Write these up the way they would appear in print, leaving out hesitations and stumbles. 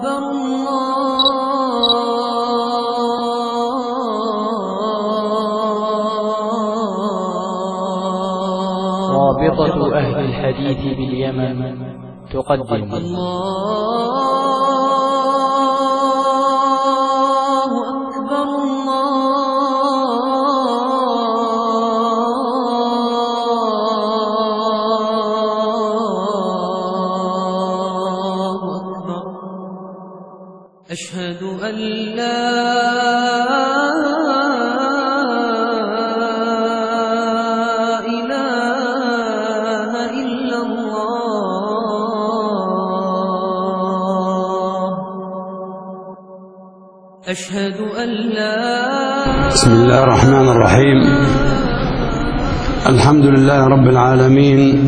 أكبر رابطة أهل الحديث باليمن تقدم الله أكبر الله أكبر أشهد أن لا أشهد أن لا. بسم الله الرحمن الرحيم. الحمد لله رب العالمين،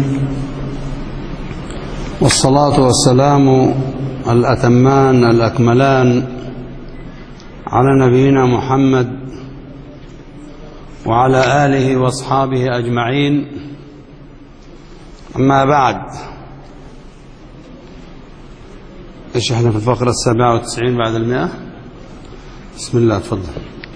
والصلاة والسلام الأتمان الأكملان على نبينا محمد وعلى آله وأصحابه أجمعين. أما بعد، إيش إحنا في الفقرة 97 بعد 100. بسم الله، تفضل.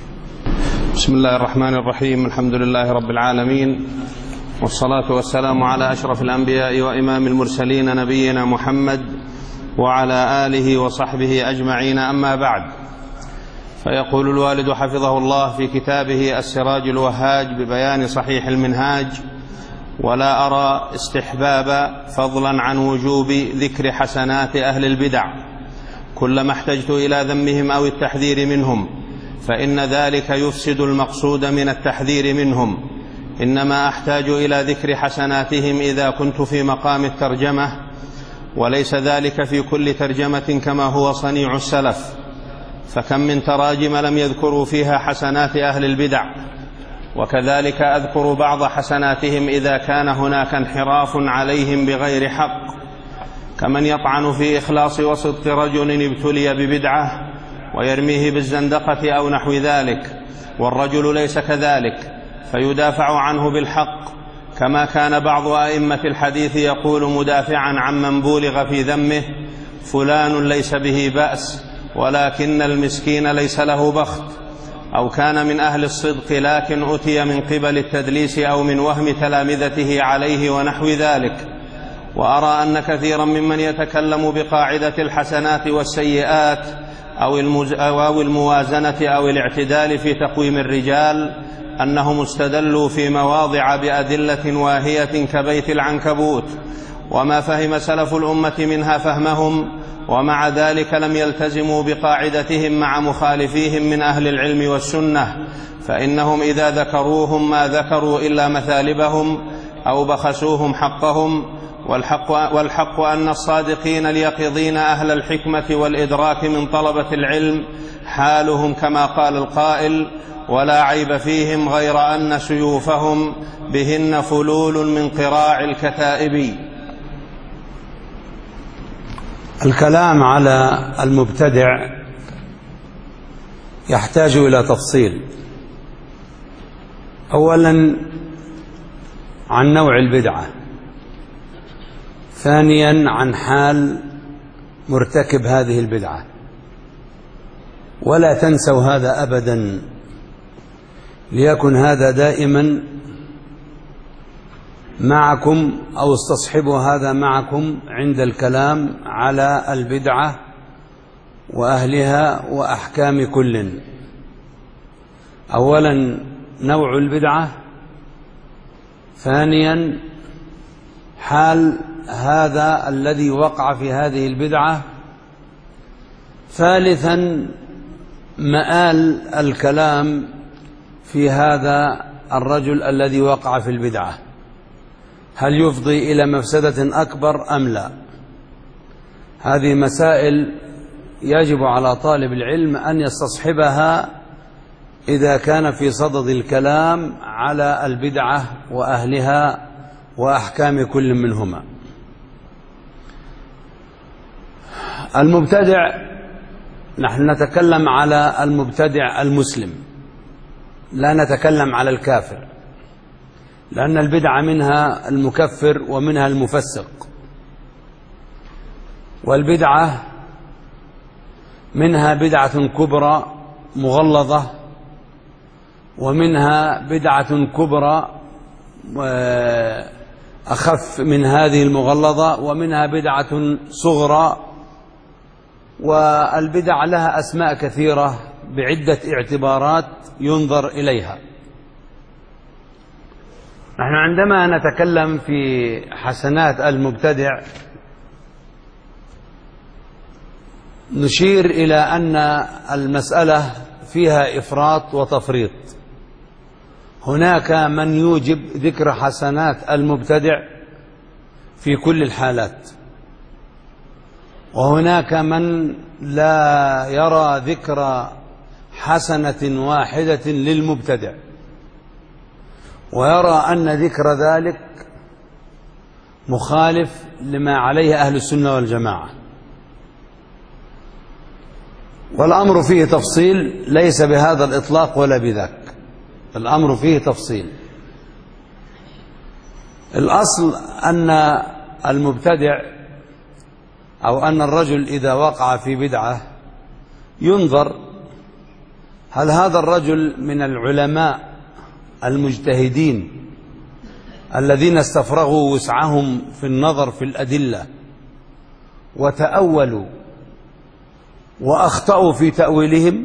بسم الله الرحمن الرحيم. الحمد لله رب العالمين، والصلاة والسلام على أشرف الأنبياء وإمام المرسلين نبينا محمد وعلى آله وصحبه أجمعين. أما بعد، فيقول الوالد حفظه الله في كتابه السراج الوهاج ببيان صحيح المنهاج: ولا أرى استحبابا فضلا عن وجوب ذكر حسنات أهل البدع كلما احتجت إلى ذمهم أو التحذير منهم، فإن ذلك يفسد المقصود من التحذير منهم. إنما أحتاج إلى ذكر حسناتهم إذا كنت في مقام الترجمة، وليس ذلك في كل ترجمة كما هو صنيع السلف، فكم من تراجم لم يذكروا فيها حسنات أهل البدع. وكذلك أذكر بعض حسناتهم إذا كان هناك انحراف عليهم بغير حق، كمن يطعن في إخلاص وصدق رجل ابتلي ببدعة ويرميه بالزندقة أو نحو ذلك، والرجل ليس كذلك فيدافع عنه بالحق، كما كان بعض أئمة الحديث يقول مدافعا عمن بولغ في ذمه: فلان ليس به بأس ولكن المسكين ليس له بخت. أو كان من أهل الصدق لكن أتي من قبل التدليس أو من وهم تلامذته عليه ونحو ذلك. وأرى أن كثيرا ممن يتكلم بقاعدة الحسنات والسيئات أو الموازنة أو الاعتدال في تقويم الرجال أنهم استدلوا في مواضع بأدلة واهية كبيت العنكبوت، وما فهم سلف الأمة منها فهمهم، ومع ذلك لم يلتزموا بقاعدتهم مع مخالفيهم من أهل العلم والسنة، فإنهم إذا ذكروهم ما ذكروا إلا مثالبهم أو بخسوهم حقهم. والحق أن الصادقين اليقظين أهل الحكمة والإدراك من طلبة العلم حالهم كما قال القائل: ولا عيب فيهم غير أن سيوفهم بهن فلول من قراع الكتائب. الكلام على المبتدع يحتاج إلى تفصيل. أولا عن نوع البدعة، ثانيا عن حال مرتكب هذه البدعة. ولا تنسوا هذا أبدا، ليكن هذا دائما معكم، أو استصحبوا هذا معكم عند الكلام على البدعة وأهلها وأحكام كل. أولا نوع البدعة، ثانيا حال هذا الذي وقع في هذه البدعة، ثالثا مآل الكلام في هذا الرجل الذي وقع في البدعة، هل يفضي إلى مفسدة أكبر أم لا؟ هذه مسائل يجب على طالب العلم أن يستصحبها إذا كان في صدد الكلام على البدعة وأهلها وأحكام كل منهما. المبتدع، نحن نتكلم على المبتدع المسلم، لا نتكلم على الكافر، لأن البدعة منها المكفر ومنها المفسق. والبدعة منها بدعة كبرى مغلظة، ومنها بدعة كبرى أخف من هذه المغلظة، ومنها بدعة صغرى. والبدع لها أسماء كثيرة بعدة اعتبارات ينظر إليها. نحن عندما نتكلم في حسنات المبتدع نشير إلى أن المسألة فيها إفراط وتفريط. هناك من يوجب ذكر حسنات المبتدع في كل الحالات، وهناك من لا يرى ذكر حسنة واحدة للمبتدع، ويرى أن ذكر ذلك مخالف لما عليه أهل السنة والجماعة. والأمر فيه تفصيل، ليس بهذا الإطلاق ولا بذاك، الأمر فيه تفصيل. الأصل أن المبتدع أو أن الرجل إذا وقع في بدعة ينظر هل هذا الرجل من العلماء المجتهدين الذين استفرغوا وسعهم في النظر في الأدلة وتأولوا وأخطأوا في تأويلهم.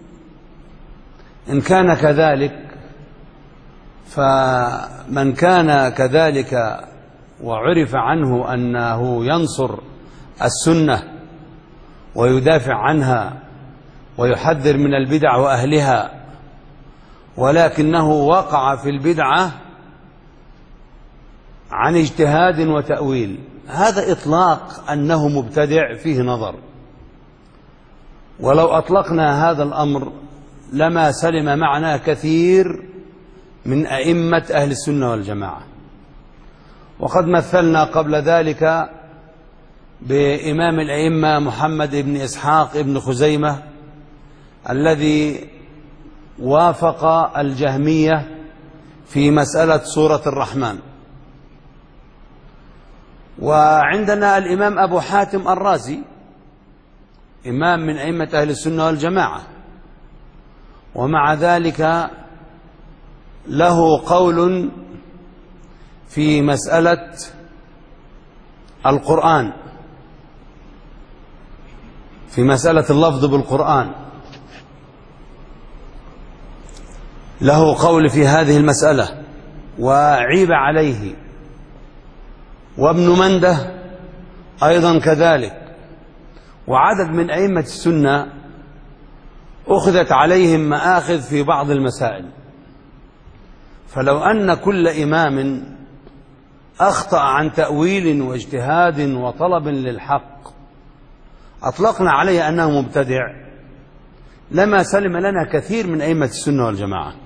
إن كان كذلك فمن كان كذلك وعرف عنه أنه ينصر السنة ويدافع عنها ويحذر من البدع وأهلها، ولكنه وقع في البدعة عن اجتهاد وتأويل، هذا إطلاق أنه مبتدع فيه نظر. ولو أطلقنا هذا الأمر لما سلم معنا كثير من أئمة أهل السنة والجماعة. وقد مثلنا قبل ذلك بإمام الأئمة محمد بن إسحاق بن خزيمة الذي وافق الجهمية في مسألة سورة الرحمن. وعندنا الإمام أبو حاتم الرازي إمام من أئمة أهل السنة والجماعة، ومع ذلك له قول في مسألة القرآن، في مسألة اللفظ بالقرآن، له قول في هذه المسألة وعيب عليه. وابن منده أيضا كذلك، وعدد من أئمة السنة أخذت عليهم مآخذ في بعض المسائل. فلو أن كل إمام أخطأ عن تأويل واجتهاد وطلب للحق أطلقنا عليه أنه مبتدع لما سلم لنا كثير من أئمة السنة والجماعة.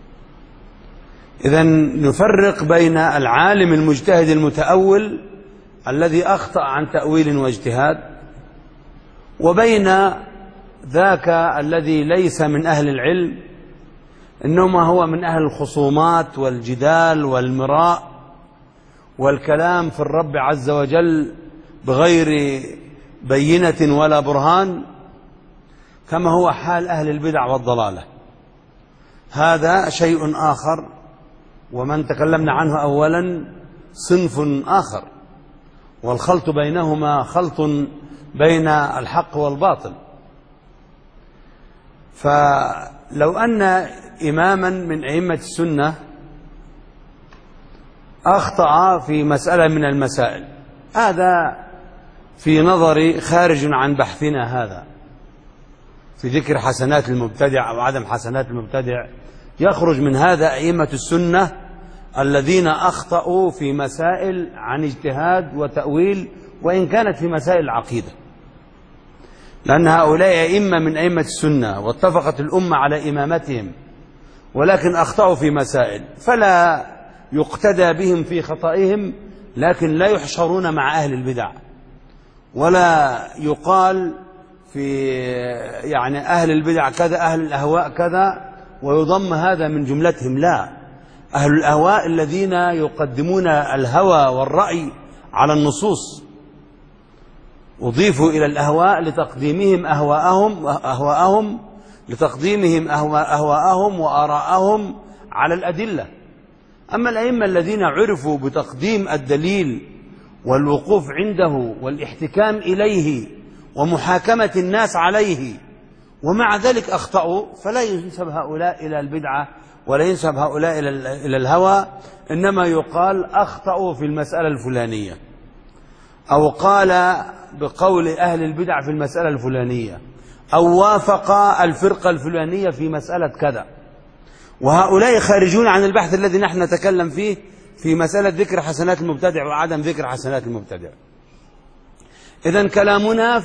إذن نفرق بين العالم المجتهد المتأول الذي أخطأ عن تأويل واجتهاد، وبين ذاك الذي ليس من أهل العلم، إنما هو من أهل الخصومات والجدال والمراء والكلام في الرب عز وجل بغير بينة ولا برهان، كما هو حال أهل البدع والضلالة. هذا شيء آخر، ومن تكلمنا عنه أولا صنف آخر، والخلط بينهما خلط بين الحق والباطل. فلو أن إماما من أئمة السنة أخطأ في مسألة من المسائل، هذا في نظري خارج عن بحثنا هذا في ذكر حسنات المبتدع أو عدم حسنات المبتدع. يخرج من هذا أئمة السنة الذين أخطأوا في مسائل عن اجتهاد وتأويل، وإن كانت في مسائل العقيدة، لأن هؤلاء أئمة من أئمة السنة واتفقت الأمة على إمامتهم، ولكن أخطأوا في مسائل، فلا يقتدى بهم في خطئهم، لكن لا يحشرون مع أهل البدع، ولا يقال في يعني أهل البدع كذا أهل الأهواء كذا ويضم هذا من جملتهم. لا، أهل الأهواء الذين يقدمون الهوى والرأي على النصوص، أضيفوا إلى الأهواء لتقديمهم أهواءهم وآراءهم على الأدلة. أما الأئمة الذين عرفوا بتقديم الدليل والوقوف عنده والاحتكام إليه ومحاكمة الناس عليه ومع ذلك أخطأوا، فلا ينسب هؤلاء إلى البدعة ولا ينسب هؤلاء إلى الهوى، إنما يقال أخطأوا في المسألة الفلانية، أو قال بقول أهل البدع في المسألة الفلانية، أو وافق الفرقة الفلانية في مسألة كذا. وهؤلاء خارجون عن البحث الذي نحن نتكلم فيه في مسألة ذكر حسنات المبتدع وعدم ذكر حسنات المبتدع. إذن كلامنا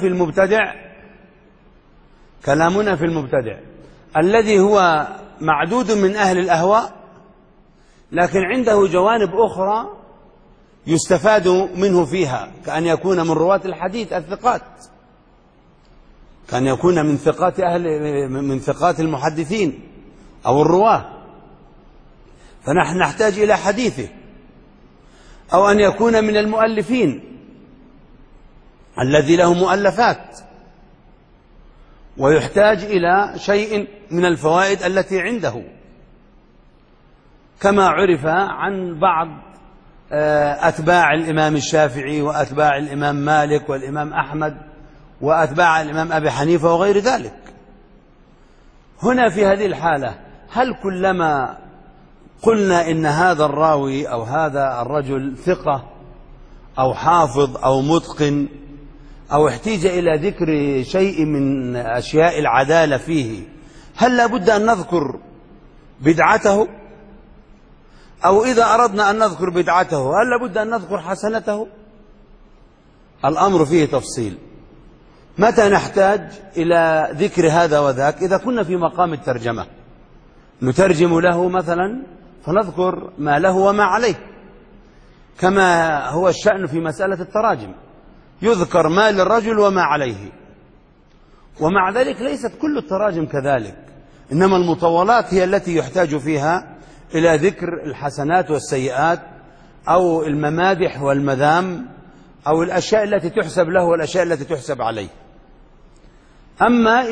في المبتدع الذي هو معدود من أهل الأهواء، لكن عنده جوانب أخرى يستفاد منه فيها، كأن يكون من رواة الحديث الثقات، كأن يكون من ثقات المحدثين أو الرواة، فنحن نحتاج إلى حديثه، أو أن يكون من المؤلفين الذي له مؤلفات ويحتاج إلى شيء من الفوائد التي عنده، كما عرف عن بعض أتباع الإمام الشافعي وأتباع الإمام مالك والإمام أحمد وأتباع الإمام أبي حنيفة وغير ذلك. هنا في هذه الحالة هل كلما قلنا إن هذا الراوي أو هذا الرجل ثقة أو حافظ أو متقن أو احتاج إلى ذكر شيء من أشياء العدالة فيه، هل لابد أن نذكر بدعته؟ أو إذا أردنا أن نذكر بدعته هل لابد أن نذكر حسنته؟ الأمر فيه تفصيل. متى نحتاج إلى ذكر هذا وذاك؟ إذا كنا في مقام الترجمة نترجم له مثلا فنذكر ما له وما عليه، كما هو الشأن في مسألة التراجم، يذكر ما للرجل وما عليه. ومع ذلك ليست كل التراجم كذلك، إنما المطولات هي التي يحتاج فيها إلى ذكر الحسنات والسيئات أو الممادح والمذام أو الأشياء التي تحسب له والأشياء التي تحسب عليه. أما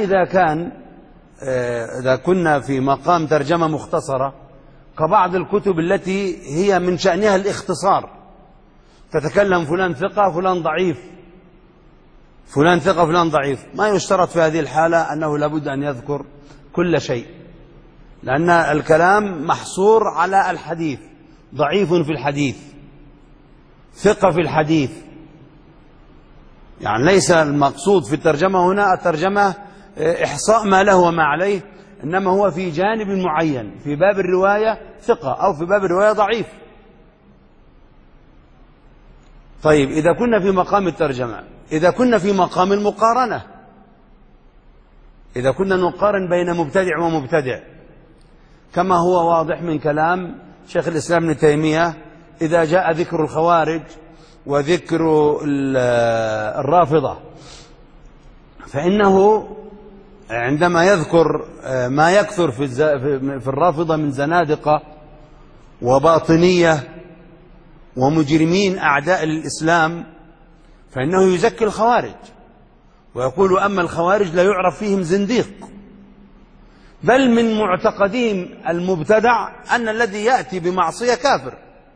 إذا كنا في مقام ترجمة مختصرة كبعض الكتب التي هي من شأنها الاختصار، تتكلم فلان ثقة فلان ضعيف، فلان ثقة فلان ضعيف، ما يشترط في هذه الحالة أنه لابد أن يذكر كل شيء، لأن الكلام محصور على الحديث، ضعيف في الحديث، ثقة في الحديث. يعني ليس المقصود في الترجمة هنا الترجمة إحصاء ما له وما عليه، إنما هو في جانب معين، في باب الرواية ثقة أو في باب الرواية ضعيف. طيب إذا كنا في مقام الترجمة، إذا كنا في مقام المقارنة، إذا كنا نقارن بين مبتدع ومبتدع، كما هو واضح من كلام شيخ الإسلام ابن تيمية، إذا جاء ذكر الخوارج وذكر الرافضة، فإنه عندما يذكر ما يكثر في الرافضة من زنادقة وباطنية ومجرمين أعداء للإسلام، فإنه يزكي الخوارج ويقول أما الخوارج لا يعرف فيهم زنديق، بل من معتقدهم المبتدع أن الذي يأتي بمعصية كافر.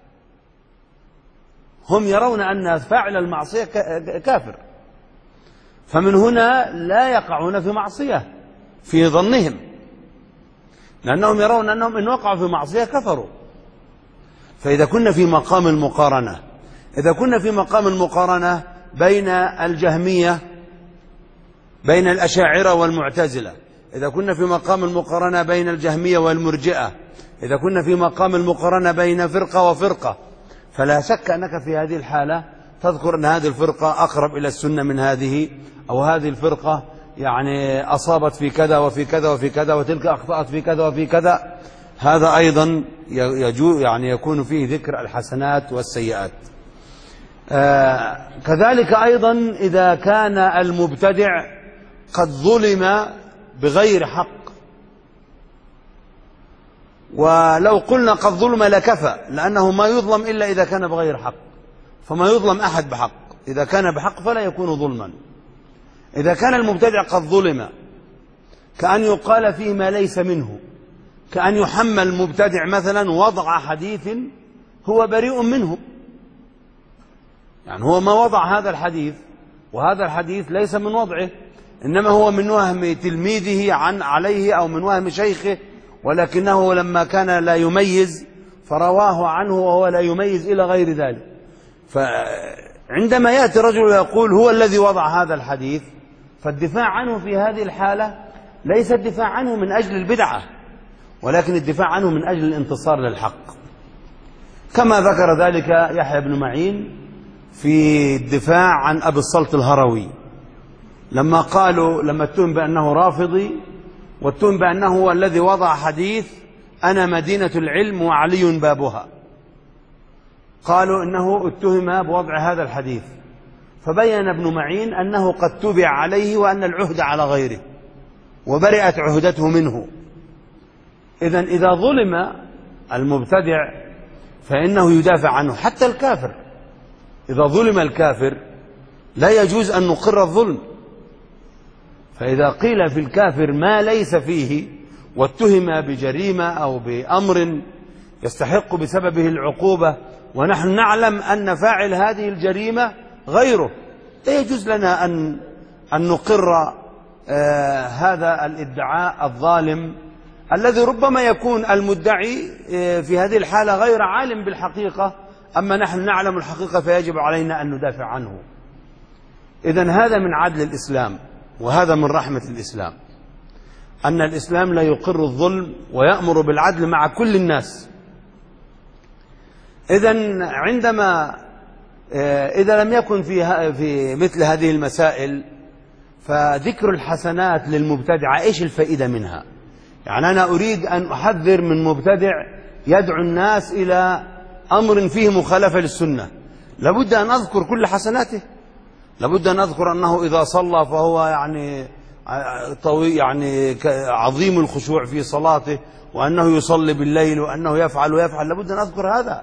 هم يرون أن فاعل المعصية كافر، فمن هنا لا يقعون في معصية في ظنهم، لأنهم يرون أنهم إن وقعوا في معصية كفروا. فإذا كنا في مقام المقارنة، إذا كنا في مقام المقارنة بين الجهمية بين الأشاعرة والمعتزلة، إذا كنا في مقام المقارنة بين الجهمية والمرجئة، إذا كنا في مقام المقارنة بين فرقة وفرقة، فلا شك أنك في هذه الحالة تذكر أن هذه الفرقة أقرب إلى السنة من هذه، أو هذه الفرقة يعني أصابت في كذا وفي كذا وفي كذا، وتلك أخطأت في كذا وفي كذا. هذا أيضا يعني يكون فيه ذكر الحسنات والسيئات. كذلك أيضا إذا كان المبتدع قد ظلم بغير حق، ولو قلنا قد ظلم لكفى، لأنه ما يظلم إلا إذا كان بغير حق، فما يظلم أحد بحق، إذا كان بحق فلا يكون ظلما. إذا كان المبتدع قد ظلم، كأن يقال فيه ما ليس منه، كأن يحمل المبتدع مثلا وضع حديث هو بريء منه، يعني هو ما وضع هذا الحديث، وهذا الحديث ليس من وضعه، إنما هو من وهم تلميذه عليه أو من وهم شيخه، ولكنه لما كان لا يميز فرواه عنه وهو لا يميز إلى غير ذلك. فعندما يأتي رجل ويقول هو الذي وضع هذا الحديث، فالدفاع عنه في هذه الحالة ليس الدفاع عنه من أجل البدعة، ولكن الدفاع عنه من أجل الانتصار للحق، كما ذكر ذلك يحيى بن معين في الدفاع عن أبي الصلت الهروي، لما اتهم بأنه رافضي، واتهم بأنه هو الذي وضع حديث أنا مدينة العلم وعلي بابها، قالوا إنه اتهم بوضع هذا الحديث، فبين ابن معين أنه قد تبع عليه وأن العهد على غيره وبرئت عهدته منه. إذن إذا ظلم المبتدع فإنه يدافع عنه، حتى الكافر إذا ظلم الكافر لا يجوز أن نقر الظلم، فإذا قيل في الكافر ما ليس فيه واتهم بجريمة أو بأمر يستحق بسببه العقوبة، ونحن نعلم أن فاعل هذه الجريمة غيره، لا يجوز لنا أن نقر هذا الادعاء الظالم الذي ربما يكون المدعي في هذه الحالة غير عالم بالحقيقة، أما نحن نعلم الحقيقة فيجب علينا أن ندافع عنه. إذن هذا من عدل الإسلام، وهذا من رحمة الإسلام، أن الإسلام لا يقر الظلم ويأمر بالعدل مع كل الناس. إذن عندما إذا لم يكن في مثل هذه المسائل فذكر الحسنات للمبتدع إيش الفائدة منها؟ يعني أنا أريد أن أحذر من مبتدع يدعو الناس إلى أمر فيه مخالفة للسنة، لابد أن أذكر كل حسناته، لابد أن أذكر أنه إذا صلى فهو يعني عظيم الخشوع في صلاته، وأنه يصلي بالليل، وأنه يفعل ويفعل، لابد أن أذكر هذا.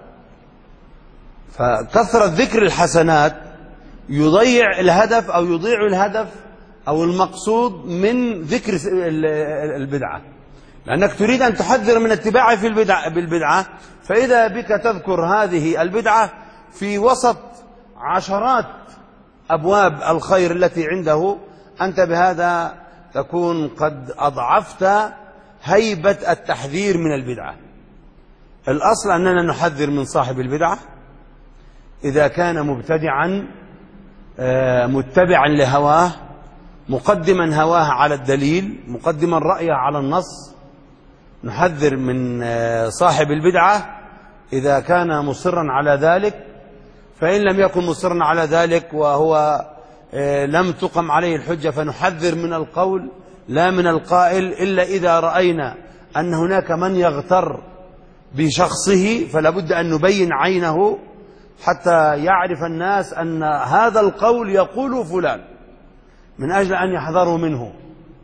فكثرة ذكر الحسنات يضيع الهدف أو يضيع الهدف أو المقصود من ذكر البدعة، لأنك تريد أن تحذر من اتباعه بالبدعة، فإذا بك تذكر هذه البدعة في وسط عشرات أبواب الخير التي عنده، أنت بهذا تكون قد أضعفت هيبة التحذير من البدعة. الأصل أننا نحذر من صاحب البدعة إذا كان مبتدعا متبعا لهواه، مقدما هواه على الدليل، مقدما رأيه على النص. نحذر من صاحب البدعة إذا كان مصرا على ذلك، فإن لم يكن مصرا على ذلك وهو لم تقم عليه الحجة فنحذر من القول لا من القائل، إلا إذا رأينا أن هناك من يغتر بشخصه فلا بد أن نبين عينه حتى يعرف الناس أن هذا القول يقول فلان، من أجل أن يحذروا منه.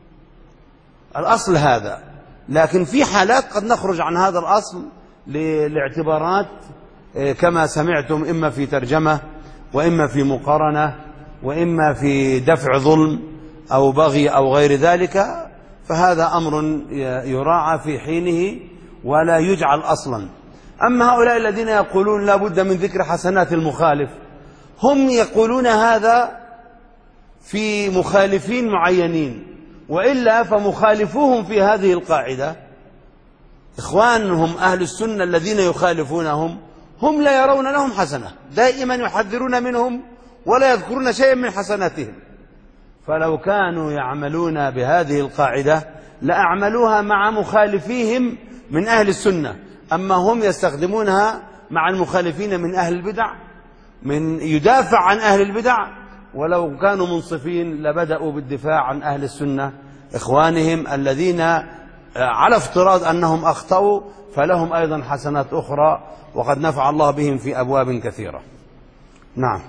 الأصل هذا، لكن في حالات قد نخرج عن هذا الأصل لاعتبارات كما سمعتم، إما في ترجمة وإما في مقارنة وإما في دفع ظلم أو بغي أو غير ذلك، فهذا أمر يراعى في حينه ولا يجعل أصلا. أما هؤلاء الذين يقولون لا بد من ذكر حسنات المخالف، هم يقولون هذا في مخالفين معينين، وإلا فمخالفوهم في هذه القاعدة إخوانهم أهل السنة الذين يخالفونهم هم لا يرون لهم حسنة، دائما يحذرون منهم ولا يذكرون شيئا من حسناتهم. فلو كانوا يعملون بهذه القاعدة لأعملوها مع مخالفيهم من أهل السنة، أما هم يستخدمونها مع المخالفين من أهل البدع، من يدافع عن أهل البدع. ولو كانوا منصفين لبدأوا بالدفاع عن أهل السنة إخوانهم الذين على افتراض أنهم أخطأوا فلهم أيضا حسنات أخرى، وقد نفع الله بهم في أبواب كثيرة. نعم.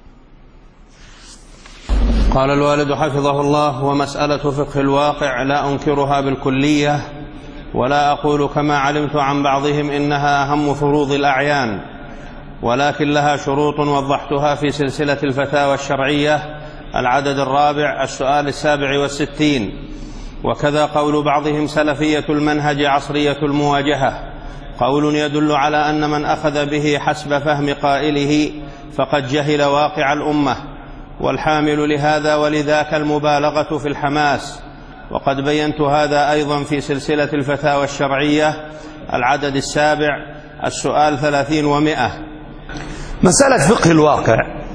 قال الوالد حفظه الله: ومسألة فقه الواقع لا أنكرها بالكلية، ولا أقول كما علمت عن بعضهم إنها أهم فروض الأعيان، ولكن لها شروط وضحتها في سلسلة الفتاوى الشرعية العدد الرابع السؤال 67. وكذا قول بعضهم سلفية المنهج عصرية المواجهة قول يدل على أن من أخذ به حسب فهم قائله فقد جهل واقع الأمة، والحامل لهذا ولذاك المبالغة في الحماس. وقد بينت هذا أيضا في سلسلة الفتاوى الشرعية العدد السابع السؤال 30 و100. مسألة فقه الواقع.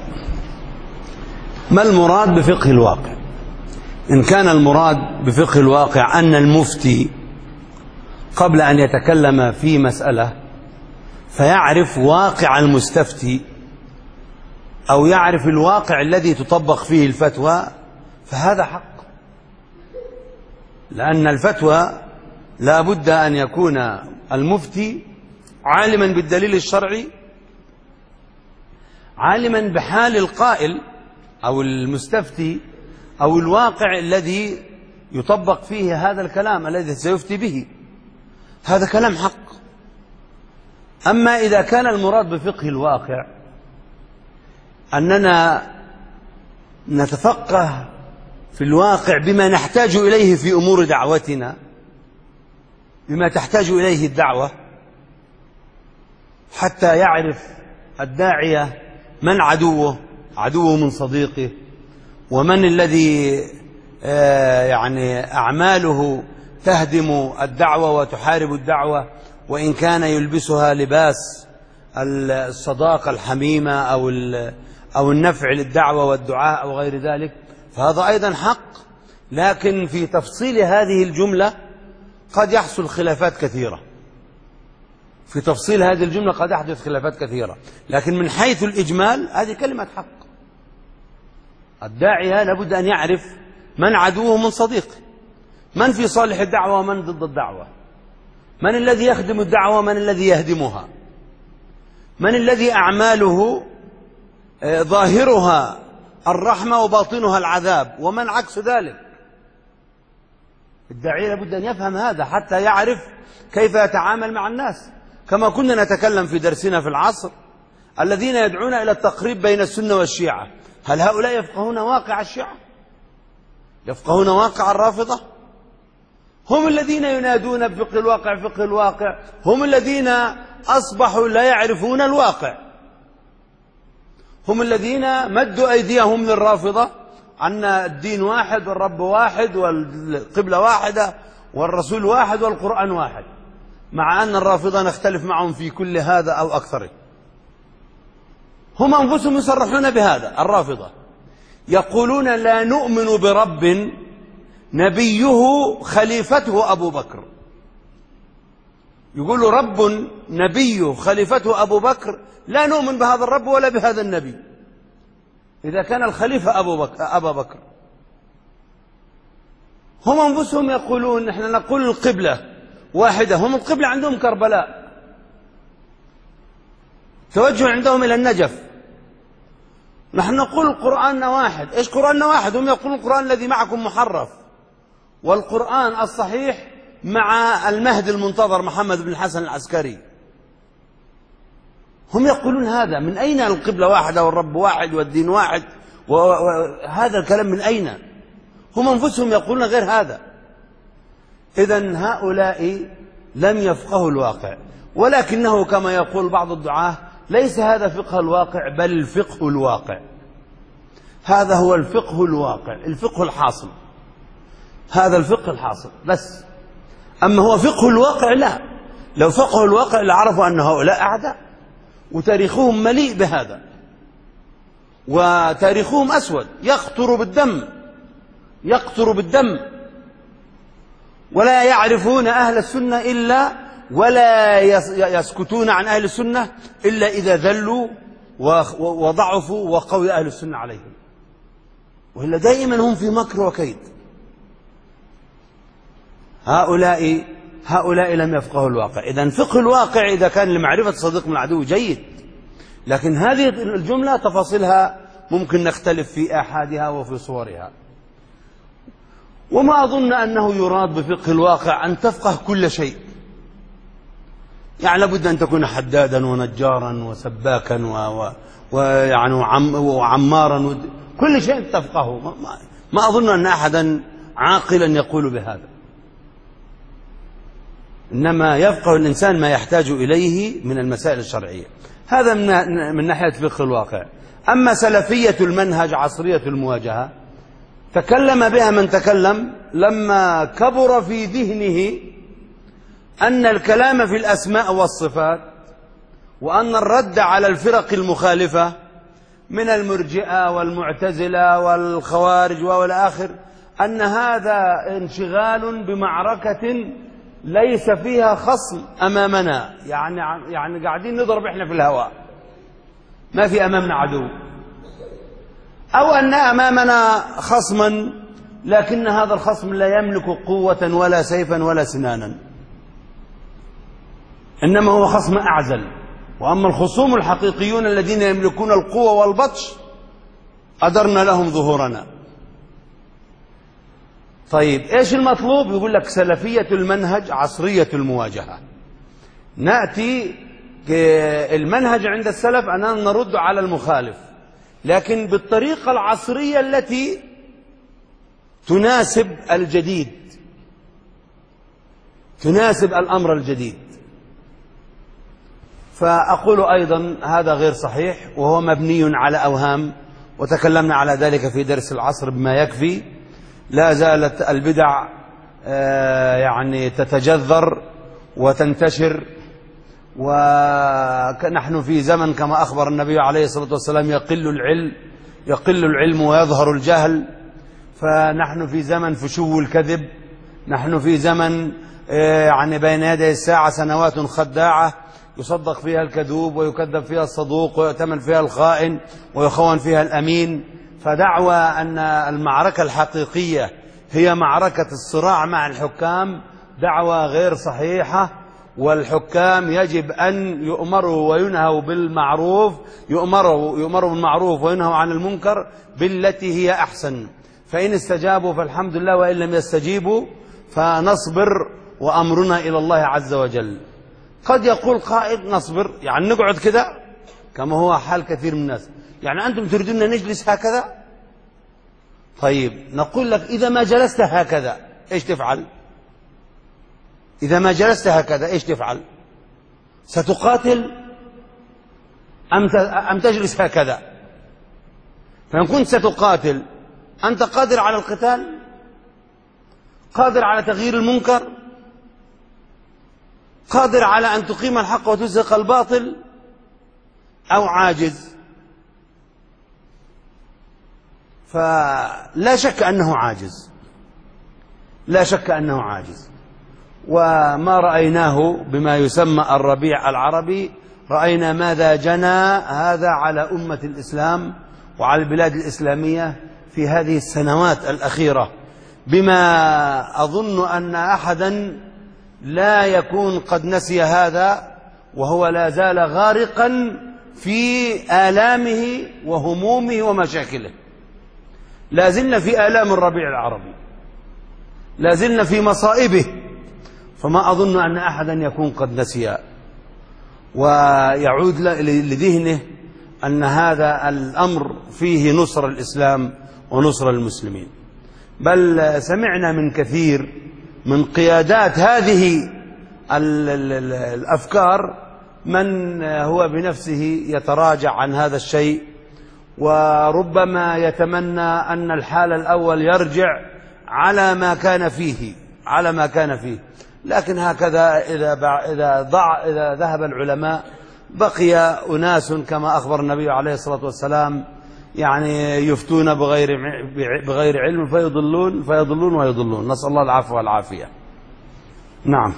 ما المراد بفقه الواقع؟ إن كان المراد بفقه الواقع أن المفتي قبل أن يتكلم في مسألة فيعرف واقع المستفتي أو يعرف الواقع الذي تطبق فيه الفتوى، فهذا حق، لأن الفتوى لا بد أن يكون المفتي عالما بالدليل الشرعي، عالما بحال القائل أو المستفتي أو الواقع الذي يطبق فيه هذا الكلام الذي سيفتي به. هذا كلام حق. أما إذا كان المراد بفقه الواقع أننا نتفقه في الواقع بما نحتاج إليه في أمور دعوتنا، بما تحتاج إليه الدعوة، حتى يعرف الداعية من عدوه من صديقه، ومن الذي يعني أعماله تهدم الدعوة وتحارب الدعوة، وإن كان يلبسها لباس الصداقة الحميمة أو النفع للدعوة والدعاء أو غير ذلك، فهذا أيضا حق. لكن في تفصيل هذه الجملة قد يحصل خلافات كثيرة، في تفصيل هذه الجملة قد يحدث خلافات كثيرة، لكن من حيث الإجمال هذه كلمة حق. الداعية لابد أن يعرف من عدوه من صديقه، من في صالح الدعوة ومن ضد الدعوة، من الذي يخدم الدعوة ومن الذي يهدمها، من الذي أعماله ظاهرها الرحمة وباطنها العذاب، ومن عكس ذلك. الداعية لابد أن يفهم هذا حتى يعرف كيف يتعامل مع الناس. كما كنا نتكلم في درسنا في العصر، الذين يدعون إلى التقريب بين السنة والشيعة، هل هؤلاء يفقهون واقع الشيعة؟ يفقهون واقع الرافضة؟ هم الذين ينادون بفقه الواقع فقه الواقع، هم الذين أصبحوا لا يعرفون الواقع، هم الذين مدوا أيديهم للرافضة أن الدين واحد والرب واحد والقبلة واحدة والرسول واحد والقرآن واحد، مع أن الرافضة نختلف معهم في كل هذا أو أكثره. هم أنفسهم يصرحون بهذا. الرافضة يقولون لا نؤمن برب نبيه خليفته أبو بكر. يقولوا رب نبيه خليفته أبو بكر، لا نؤمن بهذا الرب ولا بهذا النبي إذا كان الخليفة أبا بكر. هم أنفسهم يقولون نحن نقول القبلة واحدة، هم القبلة عندهم كربلاء، توجه عندهم إلى النجف. نحن نقول القرآن واحد. إيش قرآننا واحد؟ هم يقولون القرآن الذي معكم محرف، والقرآن الصحيح مع المهدي المنتظر محمد بن الحسن العسكري. هم يقولون هذا. من أين القبلة واحدة والرب واحد والدين واحد؟ وهذا الكلام من أين؟ هم أنفسهم يقولون غير هذا. إذن هؤلاء لم يفقهوا الواقع، ولكنه كما يقول بعض الدعاة ليس هذا فقه الواقع بل الفقه الواقع. هذا هو الفقه الواقع، الفقه الحاصل، هذا الفقه الحاصل بس. أما هو فقه الواقع لا. لو فقه الواقع لعرفوا أن هؤلاء أعداء، وتاريخهم مليء بهذا، وتاريخهم أسود يقطر بالدم، ولا يعرفون أهل السنة ولا يسكتون عن أهل السنة إلا إذا ذلوا وضعفوا وقوي أهل السنة عليهم، وإلا دائما هم في مكر وكيد. هؤلاء لم يفقهوا الواقع. إذن فقه الواقع إذا كان لمعرفة صديق من العدو جيد، لكن هذه الجملة تفاصيلها ممكن نختلف في آحادها وفي صورها. وما أظن أنه يراد بفقه الواقع أن تفقه كل شيء، يعني لابد أن تكون حدادا ونجارا وسباكا ويعني وعمارا كل شيء تفقهه. ما أظن أن أحدا عاقلا يقول بهذا، إنما يفقه الإنسان ما يحتاج إليه من المسائل الشرعية. هذا من ناحية فقه الواقع. أما سلفية المنهج عصرية المواجهة تكلم بها من تكلم لما كبر في ذهنه أن الكلام في الأسماء والصفات وأن الرد على الفرق المخالفة من المرجئة والمعتزلة والخوارج والآخر أن هذا انشغال بمعركة ليس فيها خصم أمامنا، يعني قاعدين نضرب إحنا في الهواء، ما في أمامنا عدو، أو أن أمامنا خصما لكن هذا الخصم لا يملك قوة ولا سيفا ولا سنانا، إنما هو خصم أعزل. وأما الخصوم الحقيقيون الذين يملكون القوة والبطش أدرنا لهم ظهورنا. طيب إيش المطلوب؟ يقول لك سلفية المنهج عصرية المواجهة. نأتي المنهج عند السلف أننا نرد على المخالف، لكن بالطريقة العصرية التي تناسب الجديد، تناسب الأمر الجديد. فأقول أيضا هذا غير صحيح وهو مبني على أوهام، وتكلمنا على ذلك في درس العصر بما يكفي. لا زالت البدع يعني تتجذر وتنتشر، ونحن في زمن كما أخبر النبي عليه الصلاة والسلام يقل العلم ويظهر الجهل. فنحن في زمن فشو الكذب، نحن في زمن يعني بين يدي الساعة سنوات خداعة يصدق فيها الكذوب ويكذب فيها الصدوق ويؤتمن فيها الخائن ويخون فيها الأمين. فدعوى أن المعركة الحقيقية هي معركة الصراع مع الحكام دعوى غير صحيحة، والحكام يجب أن يؤمروا وينهوا بالمعروف، يؤمروا بالمعروف وينهوا عن المنكر بالتي هي أحسن. فإن استجابوا فالحمد لله، وإن لم يستجيبوا فنصبر وأمرنا إلى الله عز وجل. قد يقول قائد نصبر، يعني نقعد كذا كما هو حال كثير من الناس، يعني أنتم تريدون نجلس هكذا؟ طيب نقول لك إذا ما جلست هكذا إيش تفعل؟ إذا ما جلست هكذا إيش تفعل؟ ستقاتل أم تجلس هكذا؟ فإن كنت ستقاتل أنت قادر على القتال؟ قادر على تغيير المنكر؟ قادر على أن تقيم الحق وتزهق الباطل؟ أو عاجز؟ فلا شك أنه عاجز، لا شك أنه عاجز. وما رأيناه بما يسمى الربيع العربي، رأينا ماذا جنى هذا على أمة الإسلام وعلى البلاد الإسلامية في هذه السنوات الأخيرة، بما أظن أن أحدا لا يكون قد نسي هذا، وهو لا زال غارقا في آلامه وهمومه ومشاكله. لا زلنا في آلام الربيع العربي، لا زلنا في مصائبه، فما أظن أن أحدا يكون قد نسي ويعود لذهنه أن هذا الأمر فيه نصر الإسلام ونصر المسلمين. بل سمعنا من كثير من قيادات هذه الأفكار من هو بنفسه يتراجع عن هذا الشيء، وربما يتمنى أن الحال الأول يرجع على ما كان فيه، لكن هكذا إذا ذهب العلماء بقي أناس كما أخبر النبي عليه الصلاة والسلام يعني يفتون بغير علم فيضلون ويضلون. نسأل الله العفو والعافية. نعم.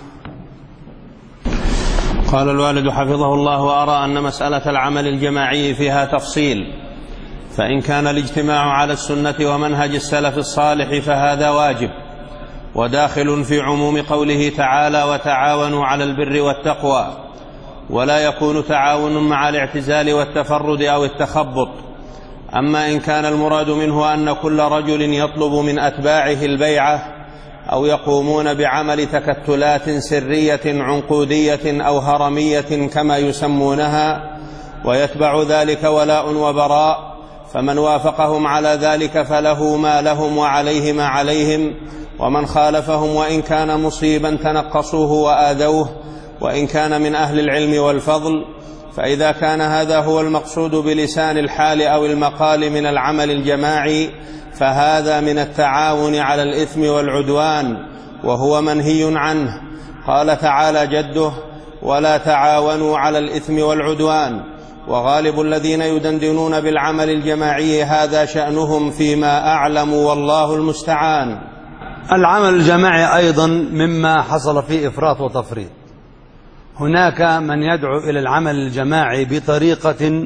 قال الوالد حفظه الله: وأرى أن مسألة العمل الجماعي فيها تفصيل، فإن كان الاجتماع على السنة ومنهج السلف الصالح فهذا واجب وداخل في عموم قوله تعالى: وتعاونوا على البر والتقوى، ولا يكون تعاون مع الاعتزال والتفرد أو التخبط. أما إن كان المراد منه أن كل رجل يطلب من أتباعه البيعة أو يقومون بعمل تكتلات سرية عنقودية أو هرمية كما يسمونها، ويتبع ذلك ولاء وبراء، فمن وافقهم على ذلك فله ما لهم وعليه ما عليهم، ومن خالفهم وإن كان مصيبا تنقصوه وآذوه وإن كان من أهل العلم والفضل. فإذا كان هذا هو المقصود بلسان الحال أو المقال من العمل الجماعي فهذا من التعاون على الإثم والعدوان، وهو منهي عنه. قال تعالى جده: ولا تعاونوا على الإثم والعدوان. وغالب الذين يدندنون بالعمل الجماعي هذا شأنهم فيما أعلم، والله المستعان. العمل الجماعي أيضا مما حصل فيه إفراط وتفريط. هناك من يدعو إلى العمل الجماعي بطريقة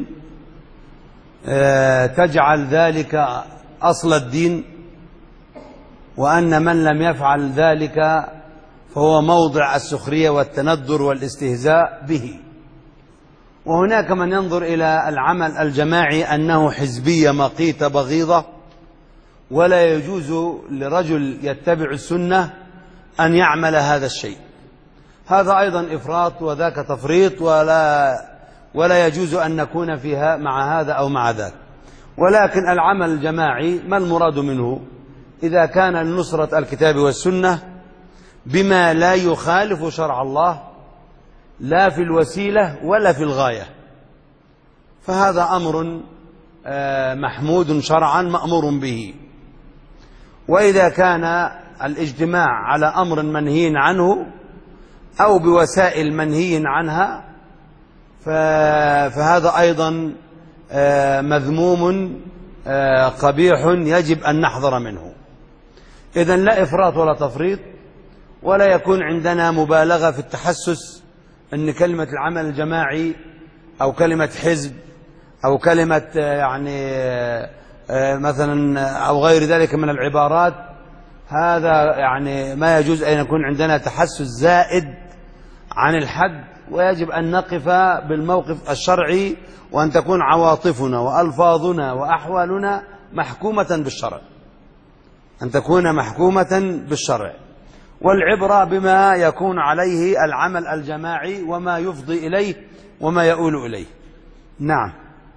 تجعل ذلك أصل الدين، وأن من لم يفعل ذلك فهو موضع السخرية والتندر والاستهزاء به. وهناك من ينظر إلى العمل الجماعي أنه حزبية مقيتة بغيضة، ولا يجوز لرجل يتبع السنة أن يعمل هذا الشيء. هذا أيضا إفراط وذاك تفريط، ولا يجوز أن نكون فيها مع هذا أو مع ذاك. ولكن العمل الجماعي ما المراد منه؟ إذا كان لنصرة الكتاب والسنة بما لا يخالف شرع الله، لا في الوسيلة ولا في الغاية، فهذا أمر محمود شرعا مأمور به. وإذا كان الاجتماع على أمر منهي عنه أو بوسائل منهي عنها فهذا أيضا مذموم قبيح يجب أن نحذر منه. إذن لا إفراط ولا تفريط، ولا يكون عندنا مبالغة في التحسس أن كلمة العمل الجماعي أو كلمة حزب أو كلمة مثلا أو غير ذلك من العبارات، هذا ما يجوز أن يكون عندنا تحسس زائد عن الحد، ويجب أن نقف بالموقف الشرعي، وأن تكون عواطفنا وألفاظنا وأحوالنا محكومة بالشرع، أن تكون محكومة بالشرع. والعبرة بما يكون عليه العمل الجماعي وما يفضي إليه وما يؤول إليه. نعم.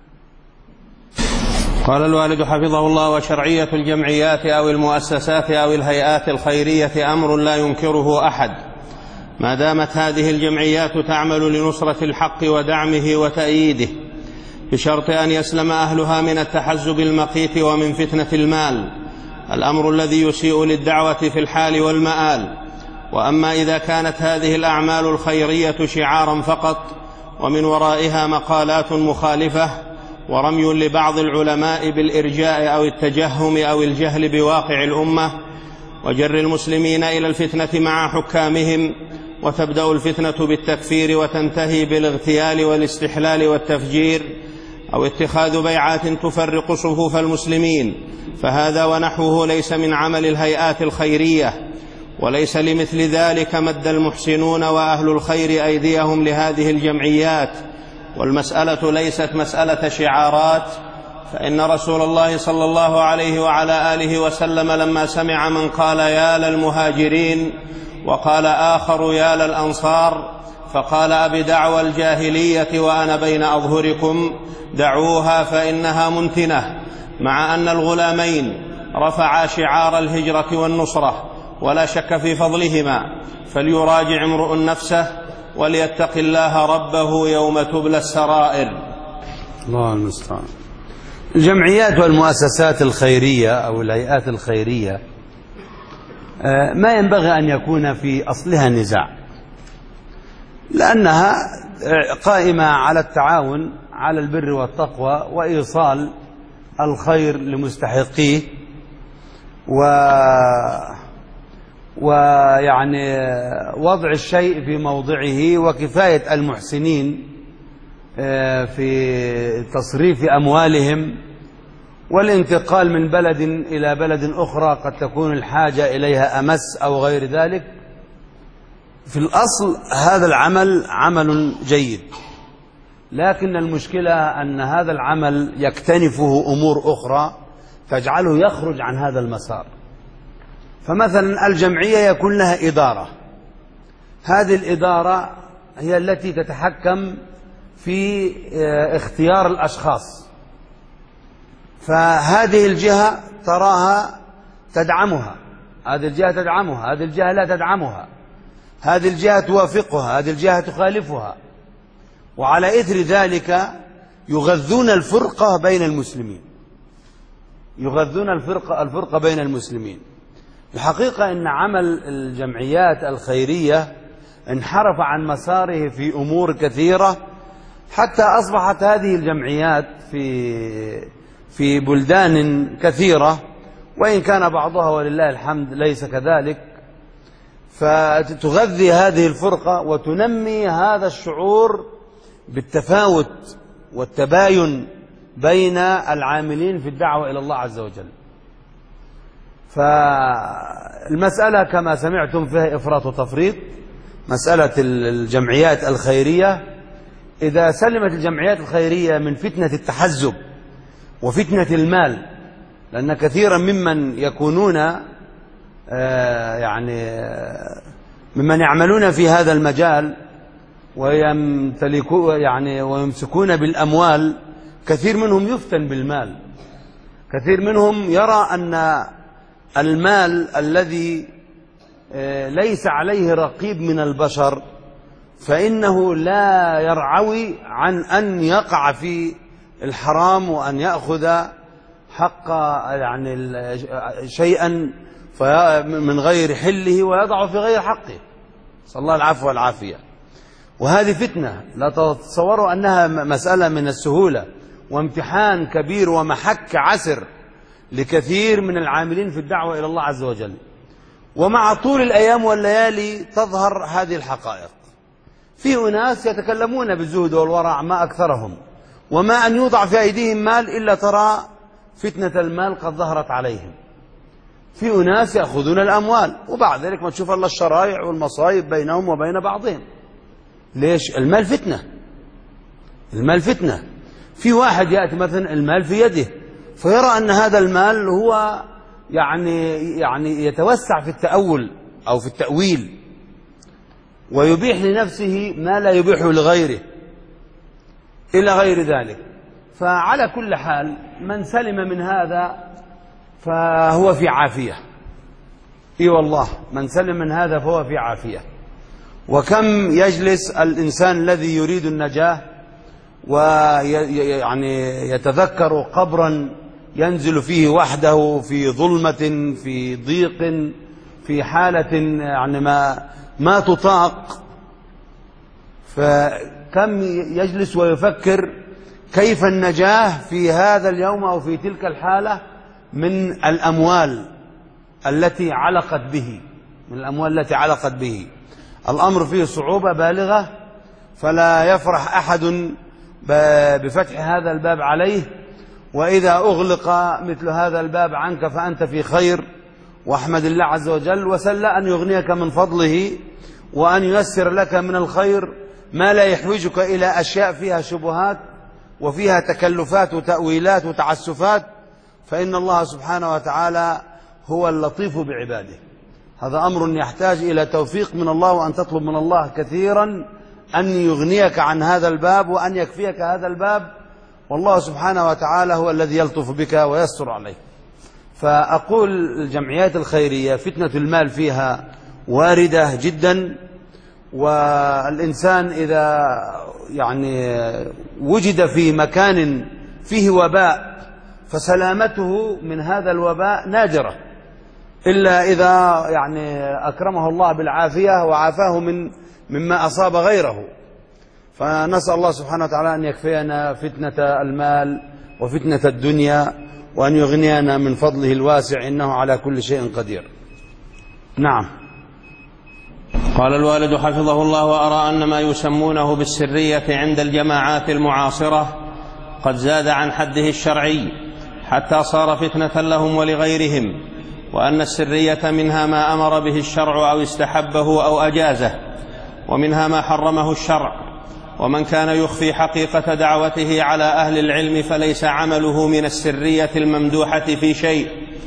قال الوالد حفظه الله: وشرعية الجمعيات أو المؤسسات أو الهيئات الخيرية أمر لا ينكره أحد، ما دامت هذه الجمعيات تعمل لنصرة الحق ودعمه وتأييده، بشرط أن يسلم أهلها من التحزب المقيت ومن فتنة المال، الأمر الذي يسيء للدعوة في الحال والمآل. وأما إذا كانت هذه الأعمال الخيرية شعارا فقط، ومن ورائها مقالات مخالفة ورمي لبعض العلماء بالإرجاء أو التجهم أو الجهل بواقع الأمة، وجر المسلمين إلى الفتنة مع حكامهم، وتبدأ الفتنة بالتكفير وتنتهي بالاغتيال والاستحلال والتفجير، أو اتخاذ بيعات تفرق صفوف المسلمين، فهذا ونحوه ليس من عمل الهيئات الخيرية، وليس لمثل ذلك مد المحسنون وأهل الخير أيديهم لهذه الجمعيات. والمسألة ليست مسألة شعارات، فإن رسول الله صلى الله عليه وعلى آله وسلم لما سمع من قال يا للمهاجرين وقال آخر يا للأنصار، فقال أبدعوى الجاهلية وأنا بين أظهركم، دعوها فإنها منتنة، مع أن الغلامين رفعا شعار الهجرة والنصرة ولا شك في فضلهما، فليراجع امرؤ نفسه وليتق الله ربه يوم تبلى السرائر. الله المستعان. الجمعيات والمؤسسات الخيرية أو الهيئات الخيرية ما ينبغي أن يكون في أصلها نزاع، لأنها قائمة على التعاون على البر والتقوى وإيصال الخير لمستحقيه، ويعني وضع الشيء في موضعه، وكفاية المحسنين في تصريف أموالهم، والانتقال من بلد إلى بلد أخرى قد تكون الحاجة إليها أمس أو غير ذلك. في الأصل هذا العمل عمل جيد، لكن المشكلة أن هذا العمل يكتنفه أمور أخرى تجعله يخرج عن هذا المسار. فمثلا الجمعية يكون لها إدارة، هذه الإدارة هي التي تتحكم في اختيار الأشخاص، فهذه الجهة تراها تدعمها، هذه الجهة تدعمها، هذه الجهة لا تدعمها، هذه الجهة توافقها، هذه الجهة تخالفها، وعلى إثر ذلك يغذون الفرقة بين المسلمين، يغذون الفرقة بين المسلمين. الحقيقة أن عمل الجمعيات الخيرية انحرف عن مساره في أمور كثيرة، حتى أصبحت هذه الجمعيات في بلدان كثيرة، وإن كان بعضها ولله الحمد ليس كذلك، فتغذي هذه الفرقة وتنمي هذا الشعور بالتفاوت والتباين بين العاملين في الدعوة إلى الله عز وجل. فالمسألة كما سمعتم فيها إفراط وتفريط، مسألة الجمعيات الخيرية. إذا سلمت الجمعيات الخيرية من فتنة التحزب وفتنة المال، لأن كثيرا ممن يكونون ممن يعملون في هذا المجال ويمسكون بالأموال، كثير منهم يفتن بالمال، كثير منهم يرى أن المال الذي ليس عليه رقيب من البشر فإنه لا يرعوي عن أن يقع في الحرام وأن يأخذ حق شيئا من غير حله ويضع في غير حقه، صلى الله العفو والعافية. وهذه فتنة لا تتصوروا أنها مسألة من السهولة، وامتحان كبير ومحك عسر لكثير من العاملين في الدعوة إلى الله عز وجل. ومع طول الأيام والليالي تظهر هذه الحقائق. في أناس يتكلمون بالزهد والورع ما أكثرهم، وما أن يوضع في أيديهم مال إلا ترى فتنة المال قد ظهرت عليهم. في أناس يأخذون الأموال وبعد ذلك ما تشوف الله الشرائع والمصايب بينهم وبين بعضهم. ليش؟ المال فتنة، المال فتنة. في واحد يأتي مثلا المال في يده فيرى أن هذا المال هو يعني يتوسع في التأول أو في التأويل، ويبيح لنفسه ما لا يبيحه لغيره إلى غير ذلك. فعلى كل حال من سلم من هذا فهو في عافية. إي والله من سلم من هذا فهو في عافية. وكم يجلس الإنسان الذي يريد النجاة ويتذكر قبرا ينزل فيه وحده في ظلمة في ضيق في حالة ما تطاق، فكم يجلس ويفكر كيف النجاة في هذا اليوم أو في تلك الحالة من الأموال التي علقت به، من الأموال التي علقت به. الأمر فيه صعوبة بالغة، فلا يفرح أحد بفتح هذا الباب عليه، وإذا أغلق مثل هذا الباب عنك فأنت في خير. واحمد الله عز وجل وسل أن يغنيك من فضله وأن ييسر لك من الخير ما لا يحوجك إلى أشياء فيها شبهات وفيها تكلفات وتأويلات وتعسفات، فإن الله سبحانه وتعالى هو اللطيف بعباده. هذا أمر يحتاج إلى توفيق من الله، وأن تطلب من الله كثيرا أن يغنيك عن هذا الباب وأن يكفيك هذا الباب، والله سبحانه وتعالى هو الذي يلطف بك ويستر عليك. فأقول الجمعيات الخيرية فتنة المال فيها واردة جدا، والإنسان إذا وجد في مكان فيه وباء فسلامته من هذا الوباء نادرة، إلا إذا أكرمه الله بالعافية وعافاه مما أصاب غيره. فنسأل الله سبحانه وتعالى أن يكفينا فتنة المال وفتنة الدنيا، وأن يغنينا من فضله الواسع، إنه على كل شيء قدير. نعم. قال الوالد حفظه الله: وأرى أن ما يسمونه بالسرية عند الجماعات المعاصرة قد زاد عن حده الشرعي حتى صار فتنة لهم ولغيرهم، وأن السرية منها ما أمر به الشرع أو استحبه أو أجازه، ومنها ما حرمه الشرع. ومن كان يخفي حقيقة دعوته على أهل العلم فليس عمله من السرية الممدوحة في شيء،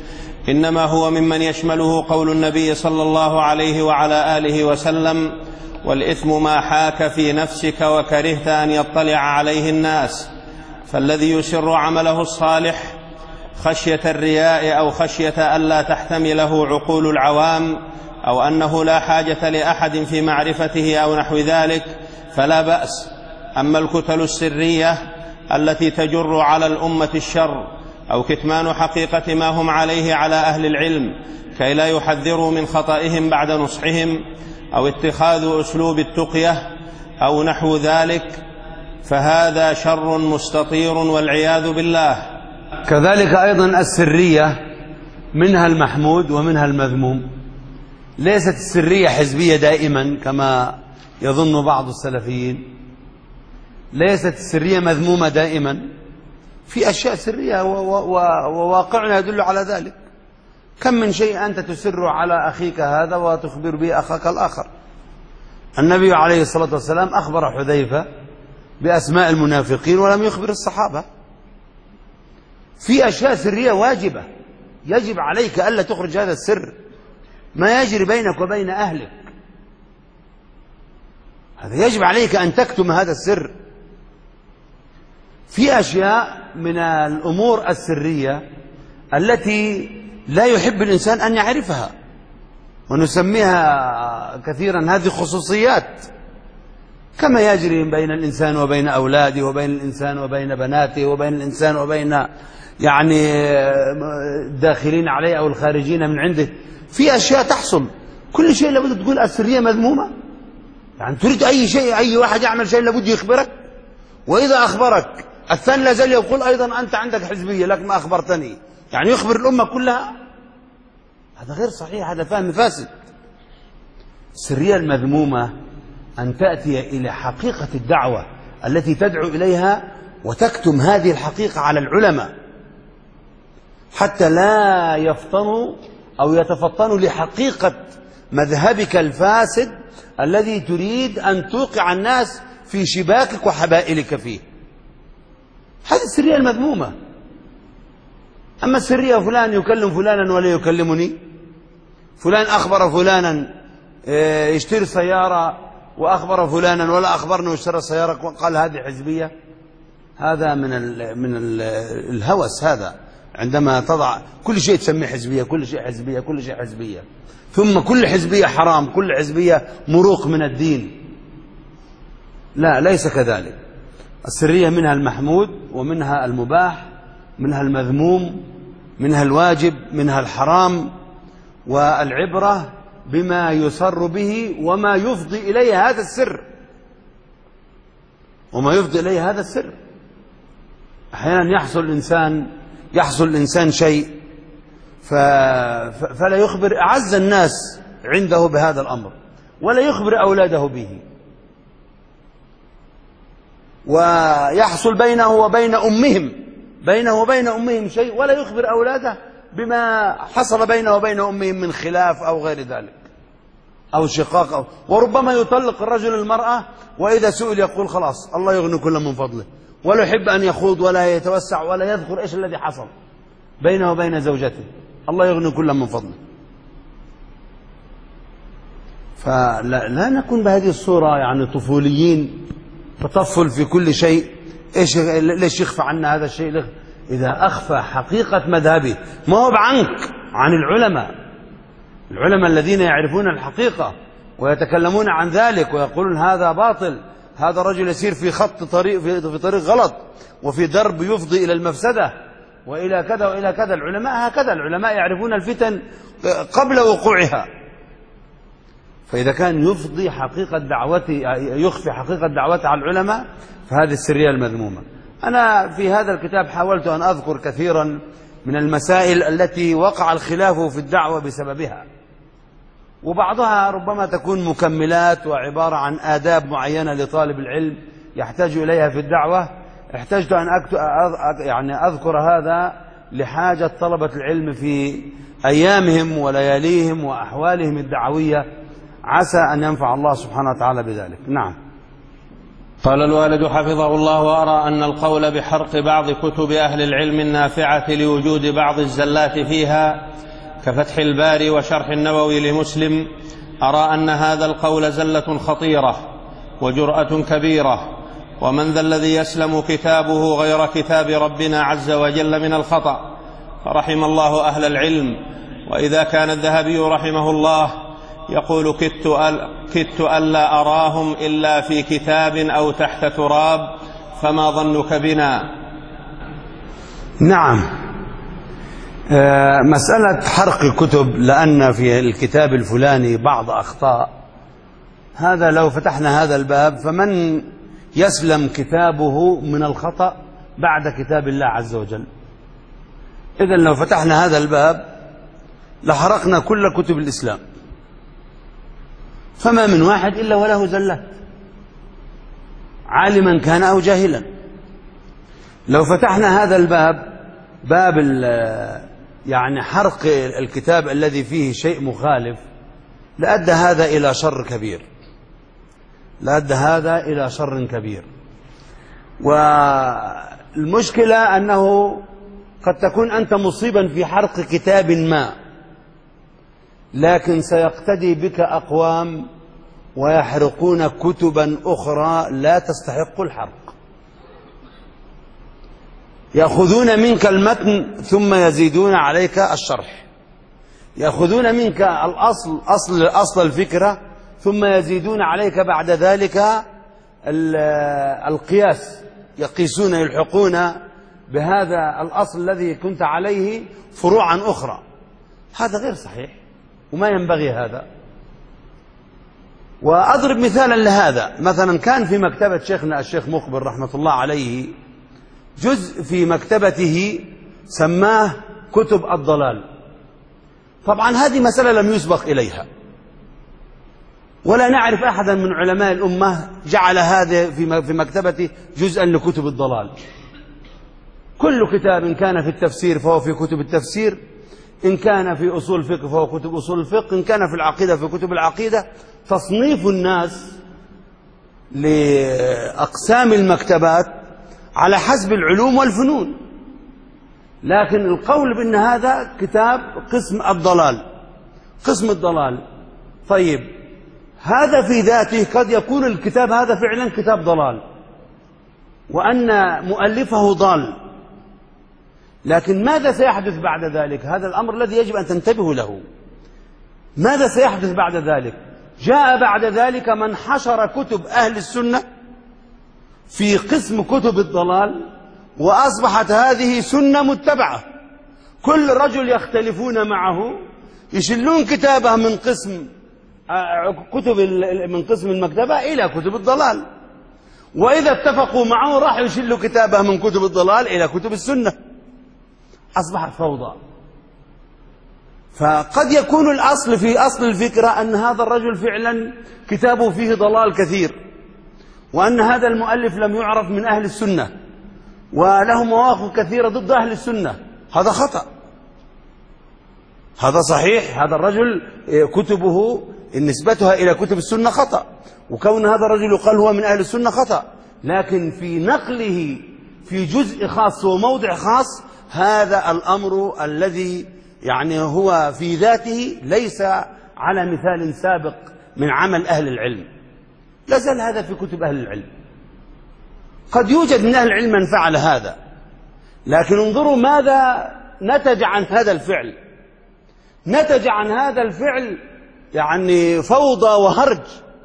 إنما هو ممن يشمله قول النبي صلى الله عليه وعلى آله وسلم: والإثم ما حاك في نفسك وكرهت أن يطلع عليه الناس. فالذي يسر عمله الصالح خشية الرياء أو خشية ألا تحتمله عقول العوام، أو أنه لا حاجة لأحد في معرفته أو نحو ذلك، فلا بأس. أما الكتل السرية التي تجر على الأمة الشر، أو كتمان حقيقة ما هم عليه على أهل العلم كي لا يحذروا من خطئهم بعد نصحهم، أو اتخاذ أسلوب التقية أو نحو ذلك، فهذا شر مستطير والعياذ بالله. كذلك أيضا السرية منها المحمود ومنها المذموم. ليست السرية حزبية دائما كما يظن بعض السلفيين، ليست السرية مذمومة دائما، في أشياء سرية وواقعنا يدل على ذلك. كم من شيء أنت تسر على أخيك هذا وتخبر به أخاك الآخر. النبي عليه الصلاة والسلام أخبر حذيفة بأسماء المنافقين ولم يخبر الصحابة. في أشياء سرية واجبة، يجب عليك ألا تخرج هذا السر، ما يجري بينك وبين أهلك، هذا يجب عليك أن تكتم هذا السر. في أشياء من الأمور السرية التي لا يحب الإنسان أن يعرفها، ونسميها كثيرا هذه خصوصيات، كما يجري بين الإنسان وبين أولاده، وبين الإنسان وبين بناته، وبين الإنسان وبين الداخلين عليه أو الخارجين من عنده. في أشياء تحصل، كل شيء لابد تقول السرية مذمومة. يعني تريد أي شيء، أي واحد يعمل شيء لابد يخبرك، وإذا أخبرك الثاني لا زال يقول أيضا أنت عندك حزبية لك ما أخبرتني، يعني يخبر الأمة كلها. هذا غير صحيح، هذا فهم فاسد. السرية المذمومة أن تأتي إلى حقيقة الدعوة التي تدعو إليها وتكتم هذه الحقيقة على العلماء حتى لا يفطنوا أو يتفطنوا لحقيقة مذهبك الفاسد الذي تريد أن توقع الناس في شباكك وحبائلك فيه. هذه السرية المذمومة. أما السرية فلان يكلم فلانا ولا يكلمني، فلان أخبر فلانا يشتري سيارة وأخبر فلانا ولا أخبرني واشترى سيارة وقال هذه حزبية، هذا من الهوس. هذا عندما تضع كل شيء تسميه حزبية، كل شيء حزبية، كل شيء حزبية، ثم كل حزبية حرام، كل حزبية مروق من الدين. لا، ليس كذلك. السرية منها المحمود ومنها المباح، منها المذموم، منها الواجب، منها الحرام، والعبرة بما يسر به وما يفضي إليه هذا السر، وما يفضي إليه هذا السر. أحيانا يحصل الإنسان شيء فلا يخبر أعز الناس عنده بهذا الأمر، ولا يخبر أولاده به، ويحصل بينه وبين أمهم شيء ولا يخبر أولاده بما حصل بينه وبين أمهم من خلاف أو غير ذلك أو شقاق وربما يطلق الرجل المرأة وإذا سئل يقول خلاص الله يغني كل من فضله، ولا يحب أن يخوض ولا يتوسع ولا يذكر إيش الذي حصل بينه وبين زوجته، الله يغني كل من فضله. فلا نكون بهذه الصورة يعني طفوليين تطفل في كل شيء. ليش يخفى عنا هذا الشيء؟ إذا أخفى حقيقة مذهبه ما هو عنك، عن العلماء الذين يعرفون الحقيقة ويتكلمون عن ذلك ويقولون هذا باطل، هذا رجل يسير في خط طريق في طريق غلط وفي درب يفضي إلى المفسدة وإلى كذا وإلى كذا. العلماء هكذا، العلماء يعرفون الفتن قبل وقوعها. فإذا كان يخفي حقيقة دعوته على العلماء فهذه السرية المذمومة. أنا في هذا الكتاب حاولت أن أذكر كثيرا من المسائل التي وقع الخلاف في الدعوة بسببها، وبعضها ربما تكون مكملات وعبارة عن آداب معينة لطالب العلم يحتاج إليها في الدعوة. احتجت أن أذكر هذا لحاجة طلبة العلم في أيامهم ولياليهم وأحوالهم الدعوية، عسى أن ينفع الله سبحانه وتعالى بذلك. نعم. قال الوالد حفظه الله: وأرى أن القول بحرق بعض كتب أهل العلم النافعة لوجود بعض الزلات فيها كفتح الباري وشرح النووي لمسلم، أرى أن هذا القول زلة خطيرة وجرأة كبيرة، ومن ذا الذي يسلم كتابه غير كتاب ربنا عز وجل من الخطأ؟ فرحم الله أهل العلم. وإذا كان الذهبي رحمه الله يقول كدت ألا أراهم إلا في كتاب أو تحت تراب، فما ظنك بنا؟ نعم، مسألة حرق الكتب لأن في الكتاب الفلاني بعض أخطاء، هذا لو فتحنا هذا الباب فمن يسلم كتابه من الخطأ بعد كتاب الله عز وجل؟ إذن لو فتحنا هذا الباب لحرقنا كل كتب الإسلام، فما من واحد إلا وله زلات، عالما كان أو جاهلا. لو فتحنا هذا الباب، باب يعني حرق الكتاب الذي فيه شيء مخالف، لأدى هذا إلى شر كبير، لأدى هذا إلى شر كبير. والمشكلة أنه قد تكون أنت مصيبا في حرق كتاب ما، لكن سيقتدي بك أقوام ويحرقون كتبا أخرى لا تستحق الحرق، يأخذون منك المتن ثم يزيدون عليك الشرح، يأخذون منك أصل الفكرة ثم يزيدون عليك بعد ذلك القياس، يقيسون يلحقون بهذا الأصل الذي كنت عليه فروعا أخرى. هذا غير صحيح وما ينبغي هذا. وأضرب مثالا لهذا، مثلا كان في مكتبة شيخنا الشيخ مقبل رحمة الله عليه جزء في مكتبته سماه كتب الضلال. طبعا هذه مسألة لم يسبق إليها، ولا نعرف أحدا من علماء الأمة جعل هذا في مكتبته جزءا لكتب الضلال. كل كتاب إن كان في التفسير فهو في كتب التفسير، إن كان في أصول الفقه فهو كتب أصول الفقه، إن كان في العقيدة في كتب العقيدة. تصنيف الناس لأقسام المكتبات على حسب العلوم والفنون، لكن القول بأن هذا كتاب قسم الضلال، قسم الضلال. طيب هذا في ذاته قد يكون الكتاب هذا فعلا كتاب ضلال وأن مؤلفه ضال، لكن ماذا سيحدث بعد ذلك؟ هذا الأمر الذي يجب أن تنتبهوا له. ماذا سيحدث بعد ذلك؟ جاء بعد ذلك من حشر كتب أهل السنة في قسم كتب الضلال، وأصبحت هذه سنة متبعة. كل رجل يختلفون معه يشلون كتابه من قسم من قسم المكتبة إلى كتب الضلال، وإذا اتفقوا معه راح يشلوا كتابه من كتب الضلال إلى كتب السنة. أصبحت فوضى. فقد يكون الأصل في أصل الفكرة أن هذا الرجل فعلا كتابه فيه ضلال كثير، وأن هذا المؤلف لم يعرف من أهل السنة وله مواقف كثيرة ضد أهل السنة. هذا خطأ، هذا صحيح. هذا الرجل كتبه نسبتها إلى كتب السنة خطأ، وكون هذا الرجل يقال هو من أهل السنة خطأ، لكن في نقله في جزء خاص وموضع خاص هذا الأمر الذي يعني هو في ذاته ليس على مثال سابق من عمل أهل العلم. لا زال هذا في كتب أهل العلم. قد يوجد من أهل العلم من فعل هذا، لكن انظروا ماذا نتج عن هذا الفعل. نتج عن هذا الفعل يعني فوضى وهرج،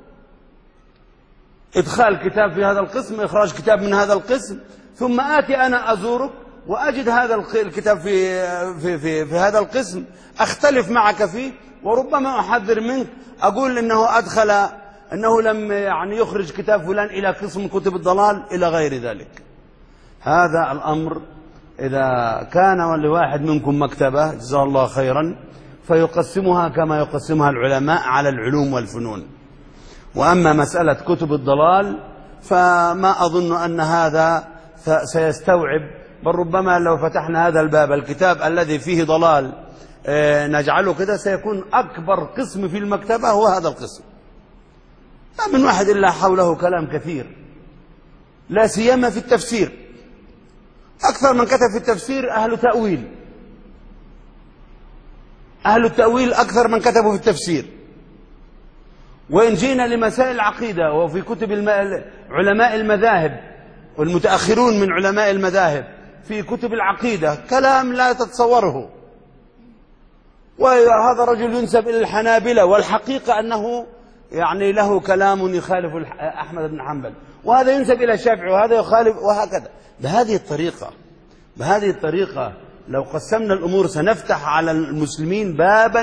إدخال كتاب في هذا القسم، إخراج كتاب من هذا القسم، ثم آتي أنا أزورك وأجد هذا الكتاب في هذا القسم، أختلف معك فيه، وربما أحذر منك، أقول أنه لم يعني يخرج كتاب فلان إلى قسم كتب الضلال إلى غير ذلك. هذا الأمر إذا كان لواحد منكم مكتبة جزاه الله خيرا فيقسمها كما يقسمها العلماء على العلوم والفنون. وأما مسألة كتب الضلال فما أظن أن هذا سيستوعب، بل ربما لو فتحنا هذا الباب الكتاب الذي فيه ضلال نجعله كده سيكون أكبر قسم في المكتبة هو هذا القسم. ما من واحد إلا حوله كلام كثير، لا سيما في التفسير. أكثر من كتب في التفسير أهل تأويل، أهل التأويل أكثر من كتبوا في التفسير. وإن جينا لمسائل العقيدة وفي كتب علماء المذاهب والمتأخرون من علماء المذاهب في كتب العقيدة كلام لا تتصوره. وهذا رجل ينسب إلى الحنابلة، والحقيقة أنه يعني له كلام يخالف أحمد بن حنبل، وهذا ينسب إلى الشافعي وهذا يخالف، وهكذا. بهذه الطريقة لو قسمنا الأمور سنفتح على المسلمين بابا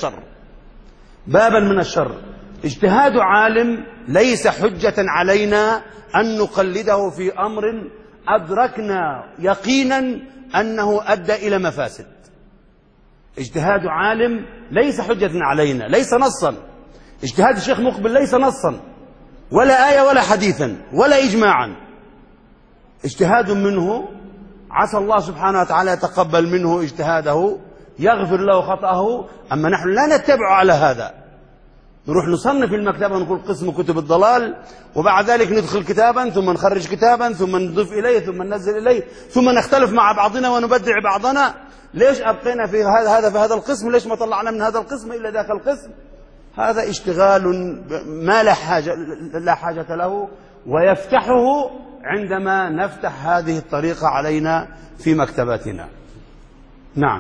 من الشر. اجتهاد عالم ليس حجة علينا أن نقلده في أمر أدركنا يقينا أنه أدى إلى مفاسد. اجتهاد عالم ليس حجة علينا، ليس نصا. اجتهاد الشيخ مقبل ليس نصا ولا آية ولا حديثا ولا إجماعا، اجتهاد منه، عسى الله سبحانه وتعالى يتقبل منه اجتهاده، يغفر له خطأه. أما نحن لا نتبع على هذا، نروح نصنف المكتبة ونقول قسم كتب الضلال، وبعد ذلك ندخل كتابا ثم نخرج كتابا ثم نضيف إليه ثم ننزل إليه ثم نختلف مع بعضنا ونبدع بعضنا. ليش أبقينا في هذا القسم؟ ليش ما طلعنا من هذا القسم إلا ذاك القسم؟ هذا اشتغال ما لا حاجة له، ويفتحه عندما نفتح هذه الطريقة علينا في مكتباتنا. نعم.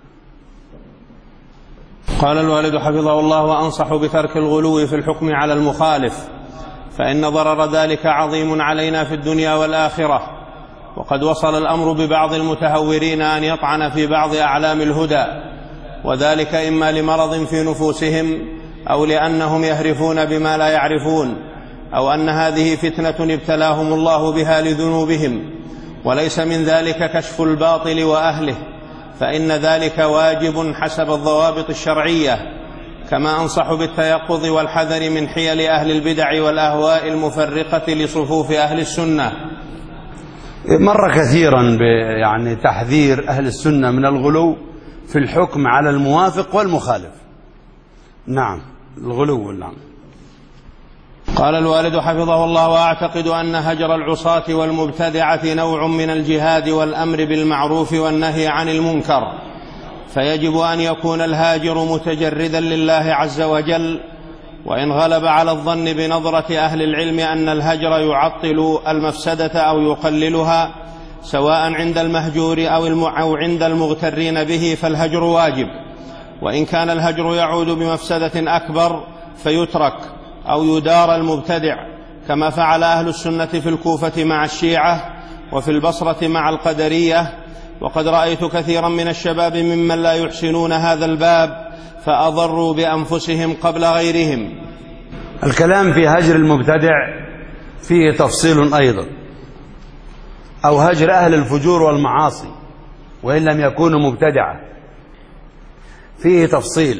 قال الوالد حفظه الله: وأنصح بترك الغلو في الحكم على المخالف، فإن ضرر ذلك عظيم علينا في الدنيا والآخرة. وقد وصل الأمر ببعض المتهورين أن يطعن في بعض أعلام الهدى، وذلك إما لمرض في نفوسهم أو لأنهم يهرفون بما لا يعرفون، أو أن هذه فتنة ابتلاهم الله بها لذنوبهم، وليس من ذلك كشف الباطل وأهله، فإن ذلك واجب حسب الضوابط الشرعية. كما أنصح بالتيقظ والحذر من حيل أهل البدع والأهواء المفرقة لصفوف أهل السنة. مر كثيرا يعني تحذير أهل السنة من الغلو في الحكم على الموافق والمخالف. نعم، الغلو. نعم. قال الوالد حفظه الله: وأعتقد أن هجر العصاة والمبتدعة نوع من الجهاد والأمر بالمعروف والنهي عن المنكر، فيجب أن يكون الهاجر متجردا لله عز وجل. وإن غلب على الظن بنظرة أهل العلم أن الهجر يعطل المفسدة أو يقللها سواء عند المهجور أو عند المغترين به، فالهجر واجب. وإن كان الهجر يعود بمفسدة أكبر فيترك أو يدار المبتدع، كما فعل أهل السنة في الكوفة مع الشيعة وفي البصرة مع القدرية. وقد رأيت كثيرا من الشباب ممن لا يحسنون هذا الباب فأضروا بأنفسهم قبل غيرهم. الكلام في هجر المبتدع فيه تفصيل أيضا، أو هجر أهل الفجور والمعاصي وإن لم يكونوا مبتدعة، فيه تفصيل.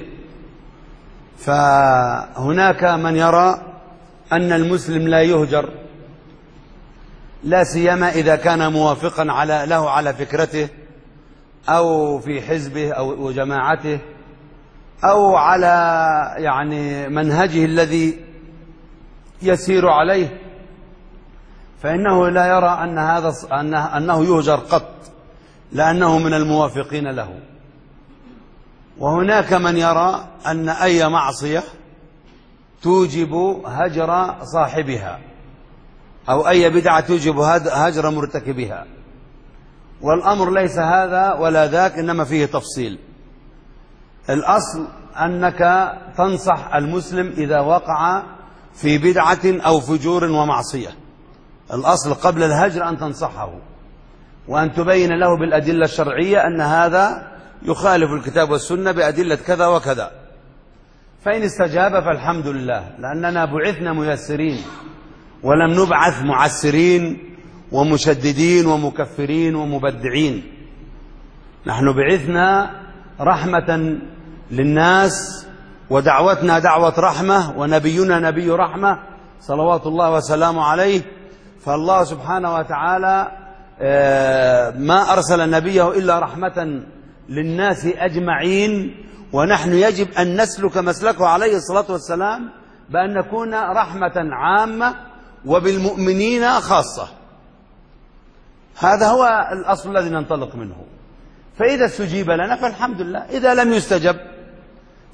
فهناك من يرى أن المسلم لا يهجر، لا سيما إذا كان موافقا له على فكرته أو في حزبه أو جماعته أو على يعني منهجه الذي يسير عليه، فإنه لا يرى أنه يهجر قط لأنه من الموافقين له. وهناك من يرى أن أي معصية توجب هجر صاحبها أو أي بدعة توجب هجر مرتكبها، والأمر ليس هذا ولا ذاك، إنما فيه تفصيل. الأصل أنك تنصح المسلم إذا وقع في بدعة أو فجور ومعصية، الأصل قبل الهجر أن تنصحه وأن تبين له بالأدلة الشرعية أن هذا يخالف الكتاب والسنة بأدلة كذا وكذا. فإن استجاب فالحمد لله، لأننا بعثنا ميسرين ولم نبعث معسرين ومشددين ومكفرين ومبدعين. نحن بعثنا رحمة للناس، ودعوتنا دعوة رحمة، ونبينا نبي رحمة صلوات الله وسلامه عليه. فالله سبحانه وتعالى ما أرسل نبيه إلا رحمة للناس أجمعين، ونحن يجب أن نسلك مسلكه عليه الصلاة والسلام بأن نكون رحمة عامة وبالمؤمنين خاصة. هذا هو الأصل الذي ننطلق منه. فإذا استجيب لنا فالحمد لله، إذا لم يستجب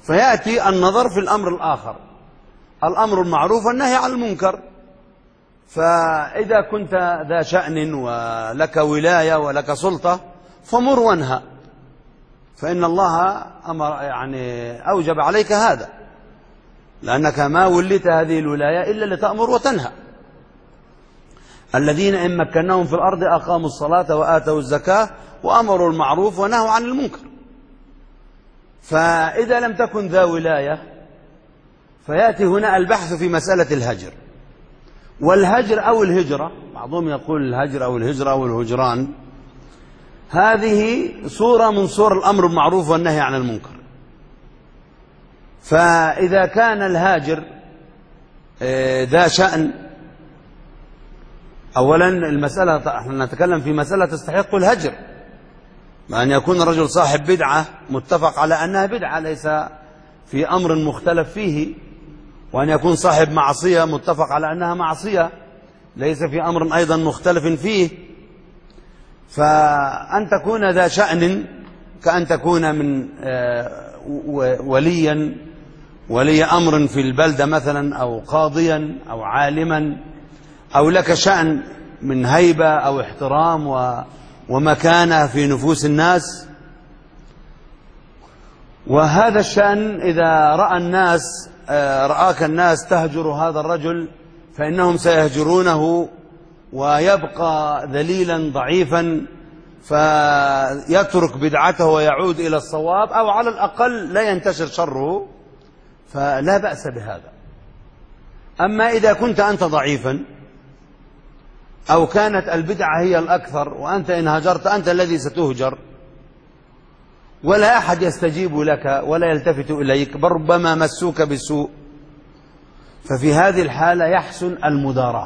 فيأتي النظر في الأمر الآخر، الأمر المعروف والنهي عن المنكر. فإذا كنت ذا شأن ولك ولاية ولك سلطة فمر وانهى، فإن الله أوجب عليك هذا، لأنك ما وليت هذه الولاية إلا لتأمر وتنهى. الذين إن مكناهم في الأرض أقاموا الصلاة وآتوا الزكاة وأمروا المعروف ونهوا عن المنكر. فإذا لم تكن ذا ولاية فيأتي هنا البحث في مسألة الهجر. والهجر أو الهجرة، بعضهم يقول الهجر أو الهجرة أو الهجران، هذه صورة من صور الأمر بالمعروف والنهي عن المنكر. فإذا كان الهاجر ذا شأن، أولا المسألة نحن نتكلم في مسألة تستحق الهجر، أن يكون الرجل صاحب بدعة متفق على أنها بدعة ليس في أمر مختلف فيه، وأن يكون صاحب معصية متفق على أنها معصية ليس في أمر أيضا مختلف فيه. فأن تكون ذا شأن كأن تكون من ولي أمر في البلدة مثلا، أو قاضيا أو عالما، أو لك شأن من هيبة أو احترام ومكانة في نفوس الناس. وهذا الشأن إذا رآك الناس تهجر هذا الرجل فإنهم سيهجرونه ويبقى ذليلا ضعيفا، فيترك بدعته ويعود إلى الصواب، أو على الأقل لا ينتشر شره، فلا بأس بهذا. أما إذا كنت أنت ضعيفا أو كانت البدعة هي الأكثر وأنت إن هجرت أنت الذي ستهجر، ولا أحد يستجيب لك ولا يلتفت إليك، بل ربما مسوك بالسوء، ففي هذه الحالة يحسن المداراة،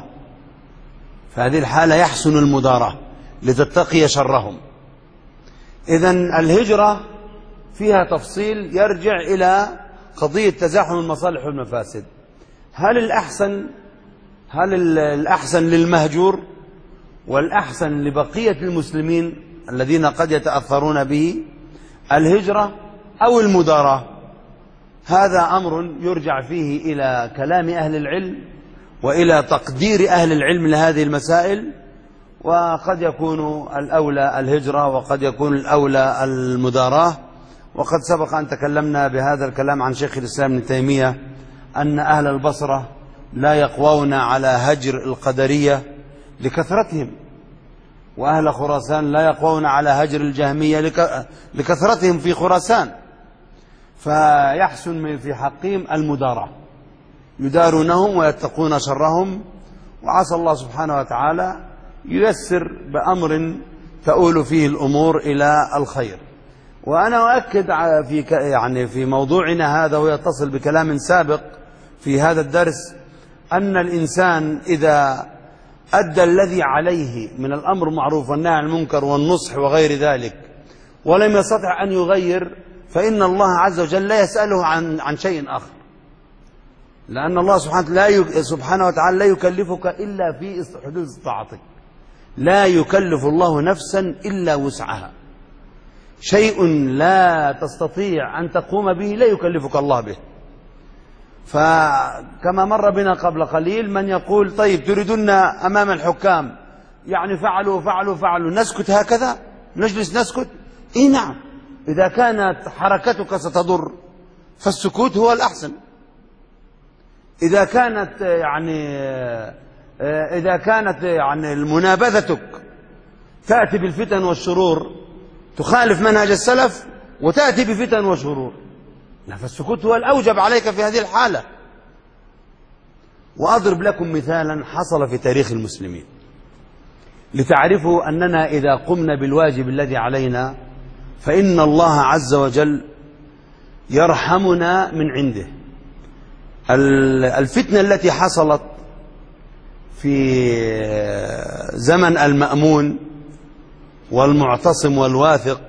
لتتقي شرهم. إذن الهجرة فيها تفصيل يرجع إلى قضية تزاحم المصالح والمفاسد. هل الأحسن للمهجور والأحسن لبقية المسلمين الذين قد يتأثرون به الهجرة أو المداراة؟ هذا أمر يرجع فيه إلى كلام أهل العلم وإلى تقدير أهل العلم لهذه المسائل، وقد يكون الأولى الهجرة وقد يكون الأولى المداراة. وقد سبق أن تكلمنا بهذا الكلام عن شيخ الإسلام ابن تيمية أن أهل البصرة لا يقوون على هجر القدرية لكثرتهم، وأهل خراسان لا يقوون على هجر الجهمية لكثرتهم في خراسان، فيحسن في حقهم المداراة، يدارونهم ويتقون شرهم، وعسى الله سبحانه وتعالى ييسر بأمر تؤول فيه الأمور إلى الخير. وأنا أؤكد في موضوعنا هذا ويتصل بكلام سابق في هذا الدرس، أن الإنسان إذا أدى الذي عليه من الأمر معروف والنهي عن المنكر والنصح وغير ذلك ولم يستطع أن يغير، فإن الله عز وجل لا يسأله عن شيء آخر، لأن الله سبحانه وتعالى لا يكلفك إلا في حدود استطاعتك، لا يكلف الله نفسا إلا وسعها، شيء لا تستطيع أن تقوم به لا يكلفك الله به. فكما مر بنا قبل قليل من يقول طيب تريدون أمام الحكام يعني فعلوا نسكت هكذا، نجلس نسكت؟ إيه نعم، إذا كانت حركتك ستضر فالسكوت هو الأحسن. إذا كانت منابذتك تأتي بالفتن والشرور تخالف منهج السلف وتأتي بفتن وشرور، فالسكوت هو الأوجب عليك في هذه الحالة. وأضرب لكم مثالا حصل في تاريخ المسلمين لتعرفوا أننا إذا قمنا بالواجب الذي علينا فإن الله عز وجل يرحمنا من عنده. الفتنة التي حصلت في زمن المأمون والمعتصم والواثق،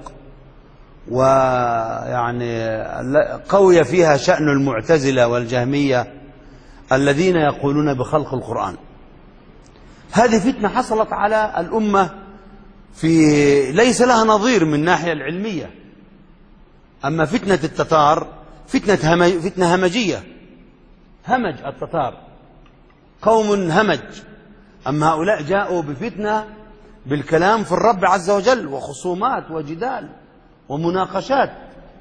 قوي فيها شأن المعتزلة والجهمية الذين يقولون بخلق القرآن، هذه فتنة حصلت على الأمة ليس لها نظير من الناحية العلمية. أما فتنة التتار فتنة همجية، همج التتار قوم همج. أما هؤلاء جاءوا بفتنة بالكلام في الرب عز وجل، وخصومات وجدال ومناقشات،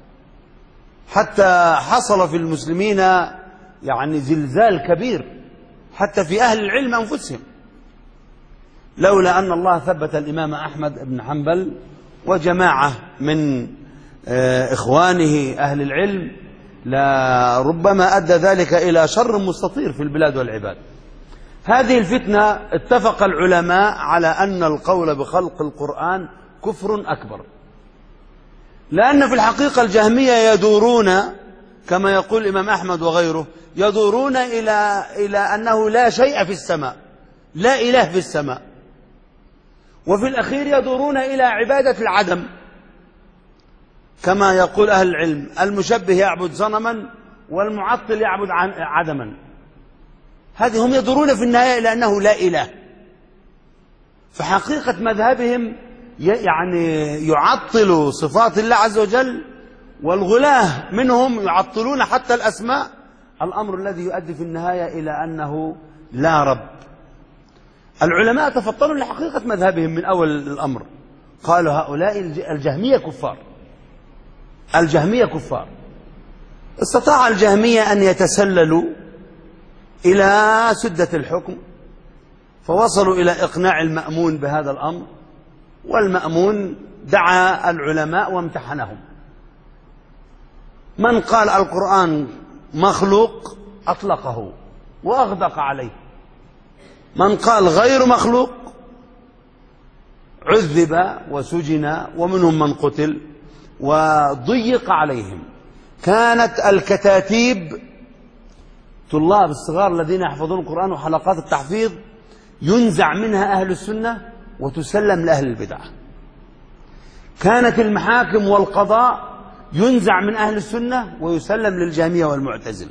حتى حصل في المسلمين يعني زلزال كبير حتى في أهل العلم أنفسهم، لولا أن الله ثبت الإمام أحمد بن حنبل وجماعة من إخوانه أهل العلم لربما أدى ذلك إلى شر مستطير في البلاد والعباد. هذه الفتنة اتفق العلماء على أن القول بخلق القرآن كفر أكبر، لأن في الحقيقة الجهمية يدورون كما يقول الإمام أحمد وغيره، يدورون إلى أنه لا شيء في السماء، لا إله في السماء، وفي الأخير يدورون إلى عبادة العدم، كما يقول أهل العلم المشبه يعبد صنما والمعطل يعبد عدما. هذه هم يدورون في النهاية إلى أنه لا إله. فحقيقة مذهبهم يعني يعطل صفات الله عز وجل، والغلاة منهم يعطلون حتى الأسماء، الأمر الذي يؤدي في النهاية إلى أنه لا رب. العلماء تفطنوا لحقيقة مذهبهم من أول الأمر، قالوا هؤلاء الجهمية كفار، الجهمية كفار. استطاع الجهمية أن يتسللوا إلى سدة الحكم، فوصلوا إلى إقناع المأمون بهذا الأمر، والمأمون دعا العلماء وامتحنهم. من قال القرآن مخلوق أطلقه وأغدق عليه، من قال غير مخلوق عذب وسجن، ومنهم من قتل وضيق عليهم. كانت الكتاتيب طلاب الصغار الذين يحفظون القرآن وحلقات التحفيظ ينزع منها أهل السنة وتسلم لأهل البدعة. كانت المحاكم والقضاء ينزع من أهل السنة ويسلم للجهمية والمعتزلة.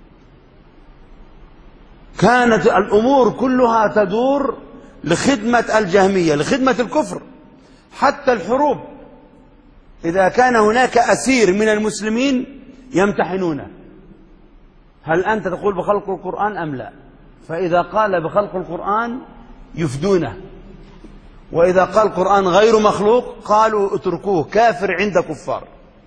كانت الأمور كلها تدور لخدمة الجهمية، لخدمة الكفر. حتى الحروب إذا كان هناك أسير من المسلمين يمتحنونه، هل أنت تقول بخلق القرآن أم لا؟ فإذا قال بخلق القرآن يفدونه، وإذا قال القرآن غير مخلوق قالوا اتركوه كافر عند كفار،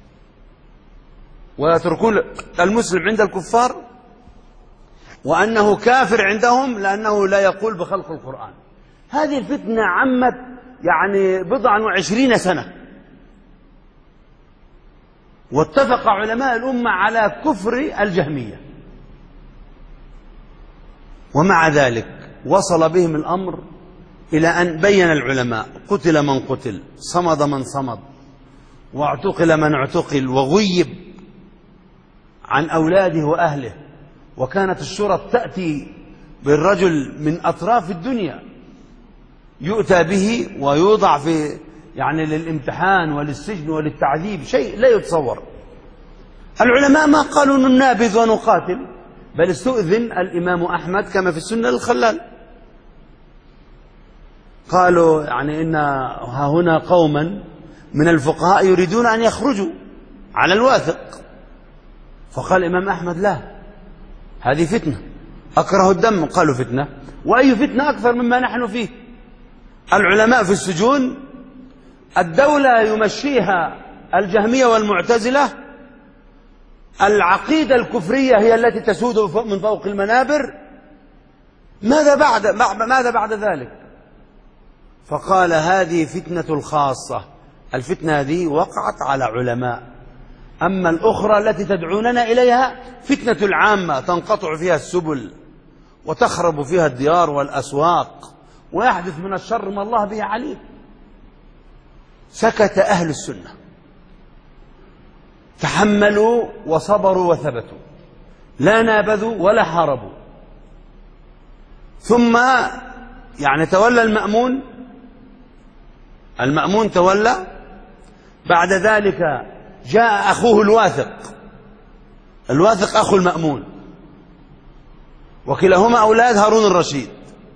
ويتركون المسلم عند الكفار وأنه كافر عندهم لأنه لا يقول بخلق القرآن. هذه الفتنة عمت يعني 29 سنة، واتفق علماء الأمة على كفر الجهمية، ومع ذلك وصل بهم الأمر إلى أن بين العلماء قتل من قتل، صمد من صمد، واعتقل من اعتقل، وغيب عن أولاده وأهله. وكانت الشرط تأتي بالرجل من أطراف الدنيا يؤتى به ويوضع في يعني للامتحان وللسجن وللتعذيب، شيء لا يتصور. العلماء ما قالوا ننابذ ونقاتل، بل استؤذن الإمام أحمد كما في السنة للخلال، قالوا يعني إن هنا قوما من الفقهاء يريدون أن يخرجوا على الواثق، فقال الإمام أحمد لا، هذه فتنة، أكره الدم. قالوا فتنة؟ وأي فتنة أكثر مما نحن فيه؟ العلماء في السجون، الدولة يمشيها الجهمية والمعتزلة، العقيدة الكفرية هي التي تسود من فوق المنابر، ماذا بعد ذلك؟ فقال هذه فتنة الخاصة، الفتنة هذه وقعت على علماء، أما الأخرى التي تدعوننا إليها فتنة العامة تنقطع فيها السبل وتخرب فيها الديار والأسواق ويحدث من الشر ما الله به عليم. سكت أهل السنة، تحملوا وصبروا وثبتوا، لا نابذوا ولا حاربوا. ثم يعني تولى المأمون تولى. بعد ذلك جاء أخوه الواثق أخو المأمون، وكلاهما أولاد هارون الرشيد،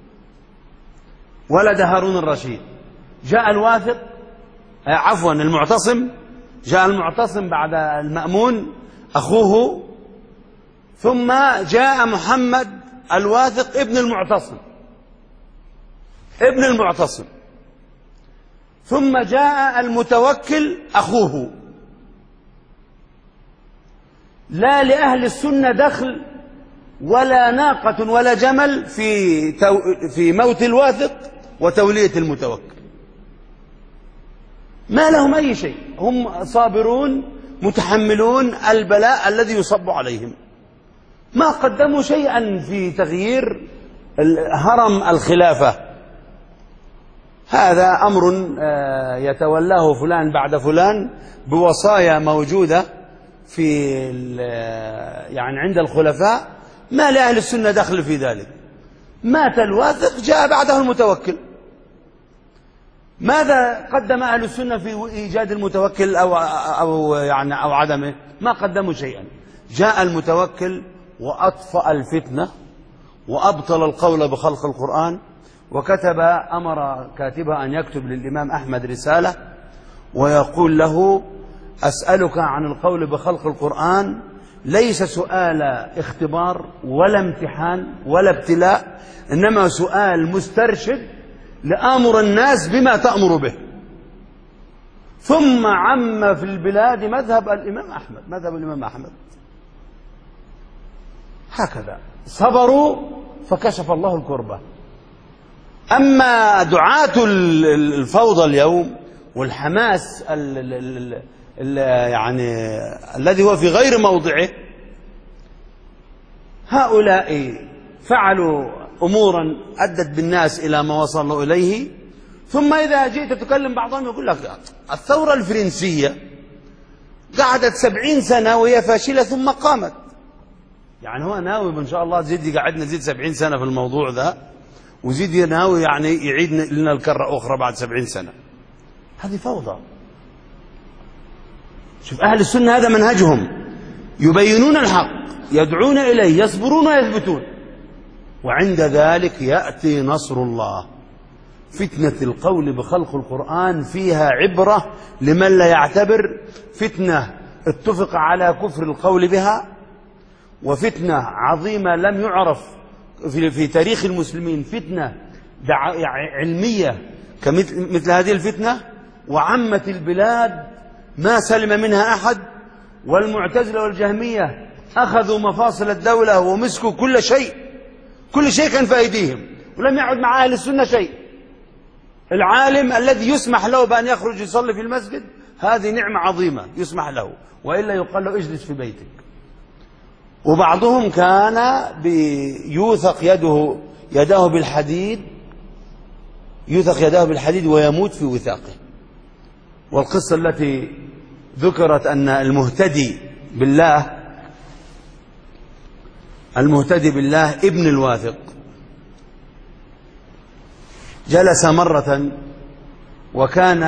ولد هارون الرشيد. جاء المعتصم، جاء المعتصم بعد المأمون، أخوه، ثم جاء محمد الواثق ابن المعتصم، ثم جاء المتوكل أخوه. لا لأهل السنة دخل ولا ناقة ولا جمل في موت الواثق وتولية المتوكل، ما لهم أي شيء، هم صابرون متحملون البلاء الذي يصب عليهم، ما قدموا شيئا في تغيير هرم الخلافة. هذا أمر يتولاه فلان بعد فلان بوصايا موجودة في يعني عند الخلفاء، ما لأهل السنة دخل في ذلك. مات الواثق جاء بعده المتوكل. ماذا قدم أهل السنة في إيجاد المتوكل أو عدمه؟ ما قدموا شيئا. جاء المتوكل وأطفأ الفتنة وأبطل القول بخلق القرآن، أمر كاتبها أن يكتب للإمام أحمد رسالة ويقول له: أسألك عن القول بخلق القرآن ليس سؤال اختبار ولا امتحان ولا ابتلاء، إنما سؤال مسترشد لآمر الناس بما تأمر به. ثم عم في البلاد مذهب الإمام أحمد. هكذا صبروا فكشف الله الكربة. أما دعاة الفوضى اليوم والحماس الذي هو في غير موضعه، هؤلاء فعلوا أمورا أدت بالناس إلى ما وصلوا إليه، ثم إذا جئت تكلم بعضهم يقول لك الثورة الفرنسية قعدت 70 سنة وهي فاشلة ثم قامت. يعني هو ناوي إن شاء الله زيد يقعدنا 70 سنة في الموضوع ذا، وزيد ناوي يعيد لنا الكرة أخرى بعد 70 سنة. هذه فوضى. شوف أهل السنة هذا منهجهم، يبينون الحق، يدعون إليه، يصبرون ويثبتون، وعند ذلك يأتي نصر الله. فتنة القول بخلق القرآن فيها عبرة لمن لا يعتبر، فتنة اتفق على كفر القول بها، وفتنة عظيمة لم يعرف في تاريخ المسلمين فتنة علمية كمثل هذه الفتنة، وعمت البلاد ما سلم منها أحد. والمعتزلة والجهمية أخذوا مفاصل الدولة ومسكوا كل شيء كان في أيديهم، ولم يعد مع أهل السنة شيء. العالم الذي يسمح له بأن يخرج يصلي في المسجد هذه نعمة عظيمة يسمح له، وإلا يقال له اجلس في بيتك. وبعضهم كان يوثق يداه بالحديد ويموت في وثاقه. والقصة التي ذكرت أن المهتدي بالله ابن الواثق جلس مرة وكان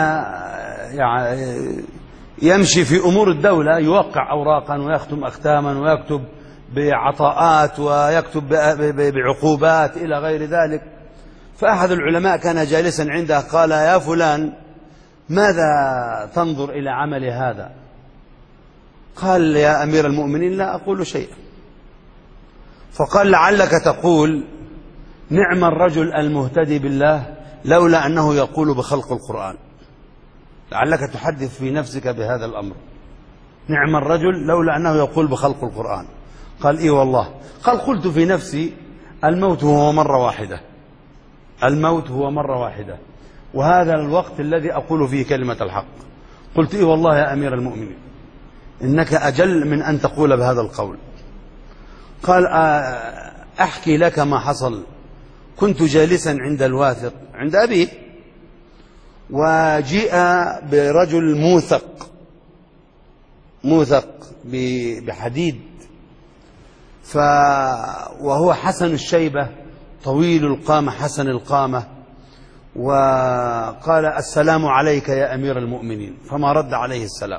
يمشي في أمور الدولة، يوقع أوراقا ويختم أختاما ويكتب بعطاءات ويكتب بعقوبات إلى غير ذلك. فأحد العلماء كان جالسا عنده قال: يا فلان، ماذا تنظر إلى عمل هذا؟ قال: يا أمير المؤمنين، لا أقول شيئا. فقال: لعلك تقول نعم الرجل المهتدي بالله لولا أنه يقول بخلق القرآن. لعلك تحدث في نفسك بهذا الأمر، نعم الرجل لولا أنه يقول بخلق القرآن. قال: إيه والله. قال: قلت في نفسي الموت هو مرة واحدة، وهذا الوقت الذي أقول فيه كلمة الحق. قلت: إيه والله يا أمير المؤمنين، إنك أجل من أن تقول بهذا القول. قال: أحكي لك ما حصل. كنت جالسا عند الواثق عند أبيه، وجيء برجل موثق بحديد، وهو حسن الشيبة طويل القامة حسن القامة، وقال: السلام عليك يا أمير المؤمنين. فما رد عليه السلام.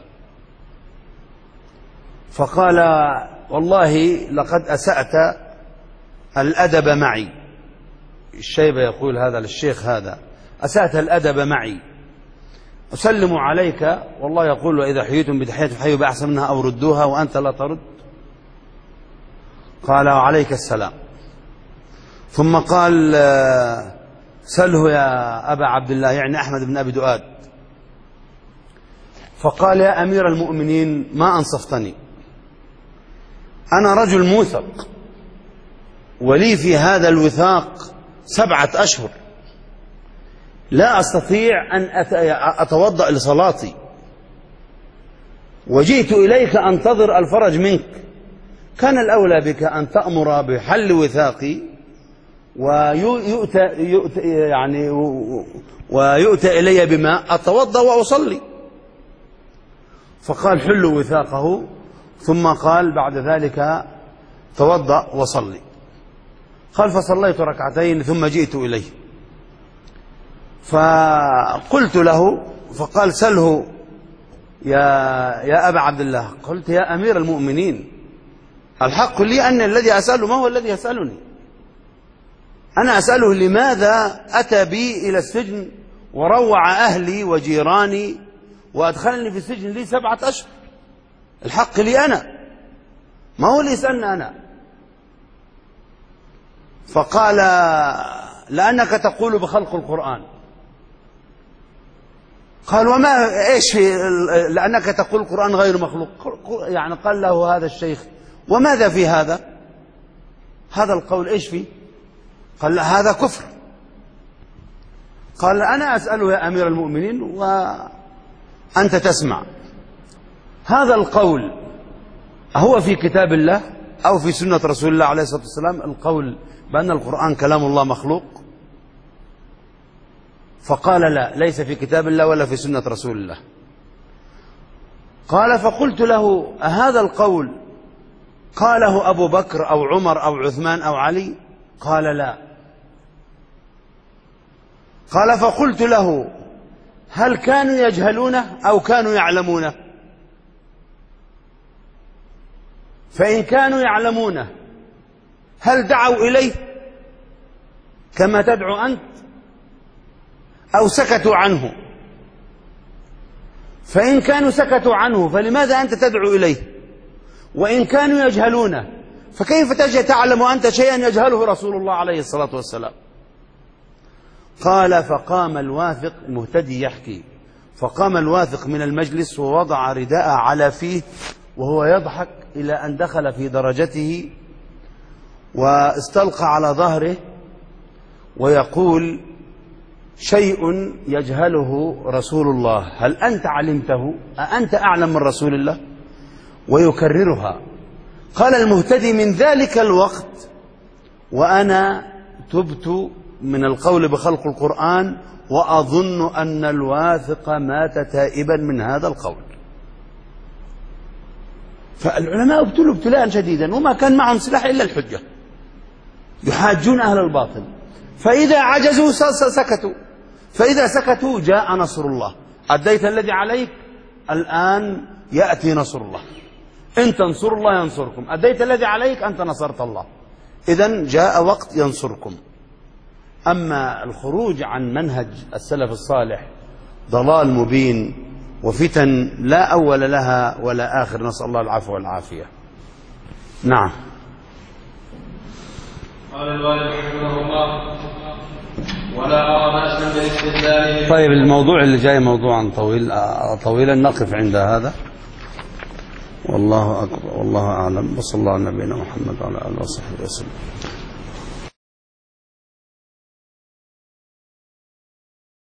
فقال: والله لقد أسأت الأدب معي. الشيبة يقول هذا للشيخ هذا: أسأت الأدب معي، أسلم عليك والله يقول وإذا حييتم بتحية فحيوا بأحسن منها أو ردوها وأنت لا ترد. قال وعليك السلام. ثم قال سله يا أبا عبد الله، يعني أحمد بن أبي دؤاد. فقال يا أمير المؤمنين ما أنصفتني، أنا رجل موثق ولي في هذا الوثاق 7 أشهر لا أستطيع أن أتوضأ لصلاتي، وجئت إليك أنتظر الفرج منك، كان الأولى بك أن تأمر بحل وثاقي ويؤتى إلي بماء أتوضأ وأصلي. فقال حلوا وثاقه، ثم قال بعد ذلك توضأ وصلي. قال فصليت ركعتين ثم جئت إليه فقلت له، فقال سله يا أبا عبد الله. قلت يا أمير المؤمنين الحق لي أن الذي أسأله ما هو الذي يسألني، أنا أسأله لماذا أتى بي إلى السجن وروع أهلي وجيراني وأدخلني في السجن لي 7 أشهر، الحق لي أنا ما هو اللي يسألني أنا. فقال لأنك تقول بخلق القرآن. قال وما إيش في لأنك تقول القرآن غير مخلوق، يعني قال له هذا الشيخ وماذا في هذا القول إيش فيه؟ قال لا هذا كفر. قال أنا أسأله يا أمير المؤمنين وأنت تسمع، هذا القول هو في كتاب الله أو في سنة رسول الله عليه الصلاة والسلام، القول بأن القرآن كلام الله مخلوق؟ فقال لا، ليس في كتاب الله ولا في سنة رسول الله. قال فقلت له أهذا القول قاله أبو بكر أو عمر أو عثمان أو علي؟ قال لا. قال فقلت له هل كانوا يجهلونه أو كانوا يعلمونه؟ فإن كانوا يعلمونه هل دعوا إليه كما تدعو أنت أو سكتوا عنه؟ فإن كانوا سكتوا عنه فلماذا أنت تدعو إليه؟ وإن كانوا يجهلونه فكيف تعلم أنت شيئا يجهله رسول الله عليه الصلاة والسلام؟ قال فقام الواثق، مهتدي يحكي، فقام الواثق من المجلس ووضع رداء على فيه وهو يضحك إلى أن دخل في درجته واستلقى على ظهره ويقول شيء يجهله رسول الله هل أنت علمته؟ أأنت أعلم من رسول الله؟ ويكررها. قال المهتدي من ذلك الوقت وأنا تبت من القول بخلق القرآن وأظن أن الواثق مات تائبا من هذا القول. فالعلماء ابتلوا ابتلاء شديدا وما كان معهم سلاح إلا الحجة، يحاجون أهل الباطل، فإذا عجزوا سكتوا، فإذا سكتوا جاء نصر الله. أديت الذي عليك، الآن يأتي نصر الله، إن تنصروا الله ينصركم، أديت الذي عليك أنت نصرت الله، إذن جاء وقت ينصركم. أما الخروج عن منهج السلف الصالح ضلال مبين وفتن لا أول لها ولا آخر، نسأل الله العفو والعافية. نعم. قال الوالد رحمه الله ولا أرى بأسا بالاستدلال. طيب الموضوع اللي جاي موضوعا طويلا نقف عند هذا، والله أكبر والله أعلم، وصلى الله على نبينا محمد وعلى آله وصحبه وسلم.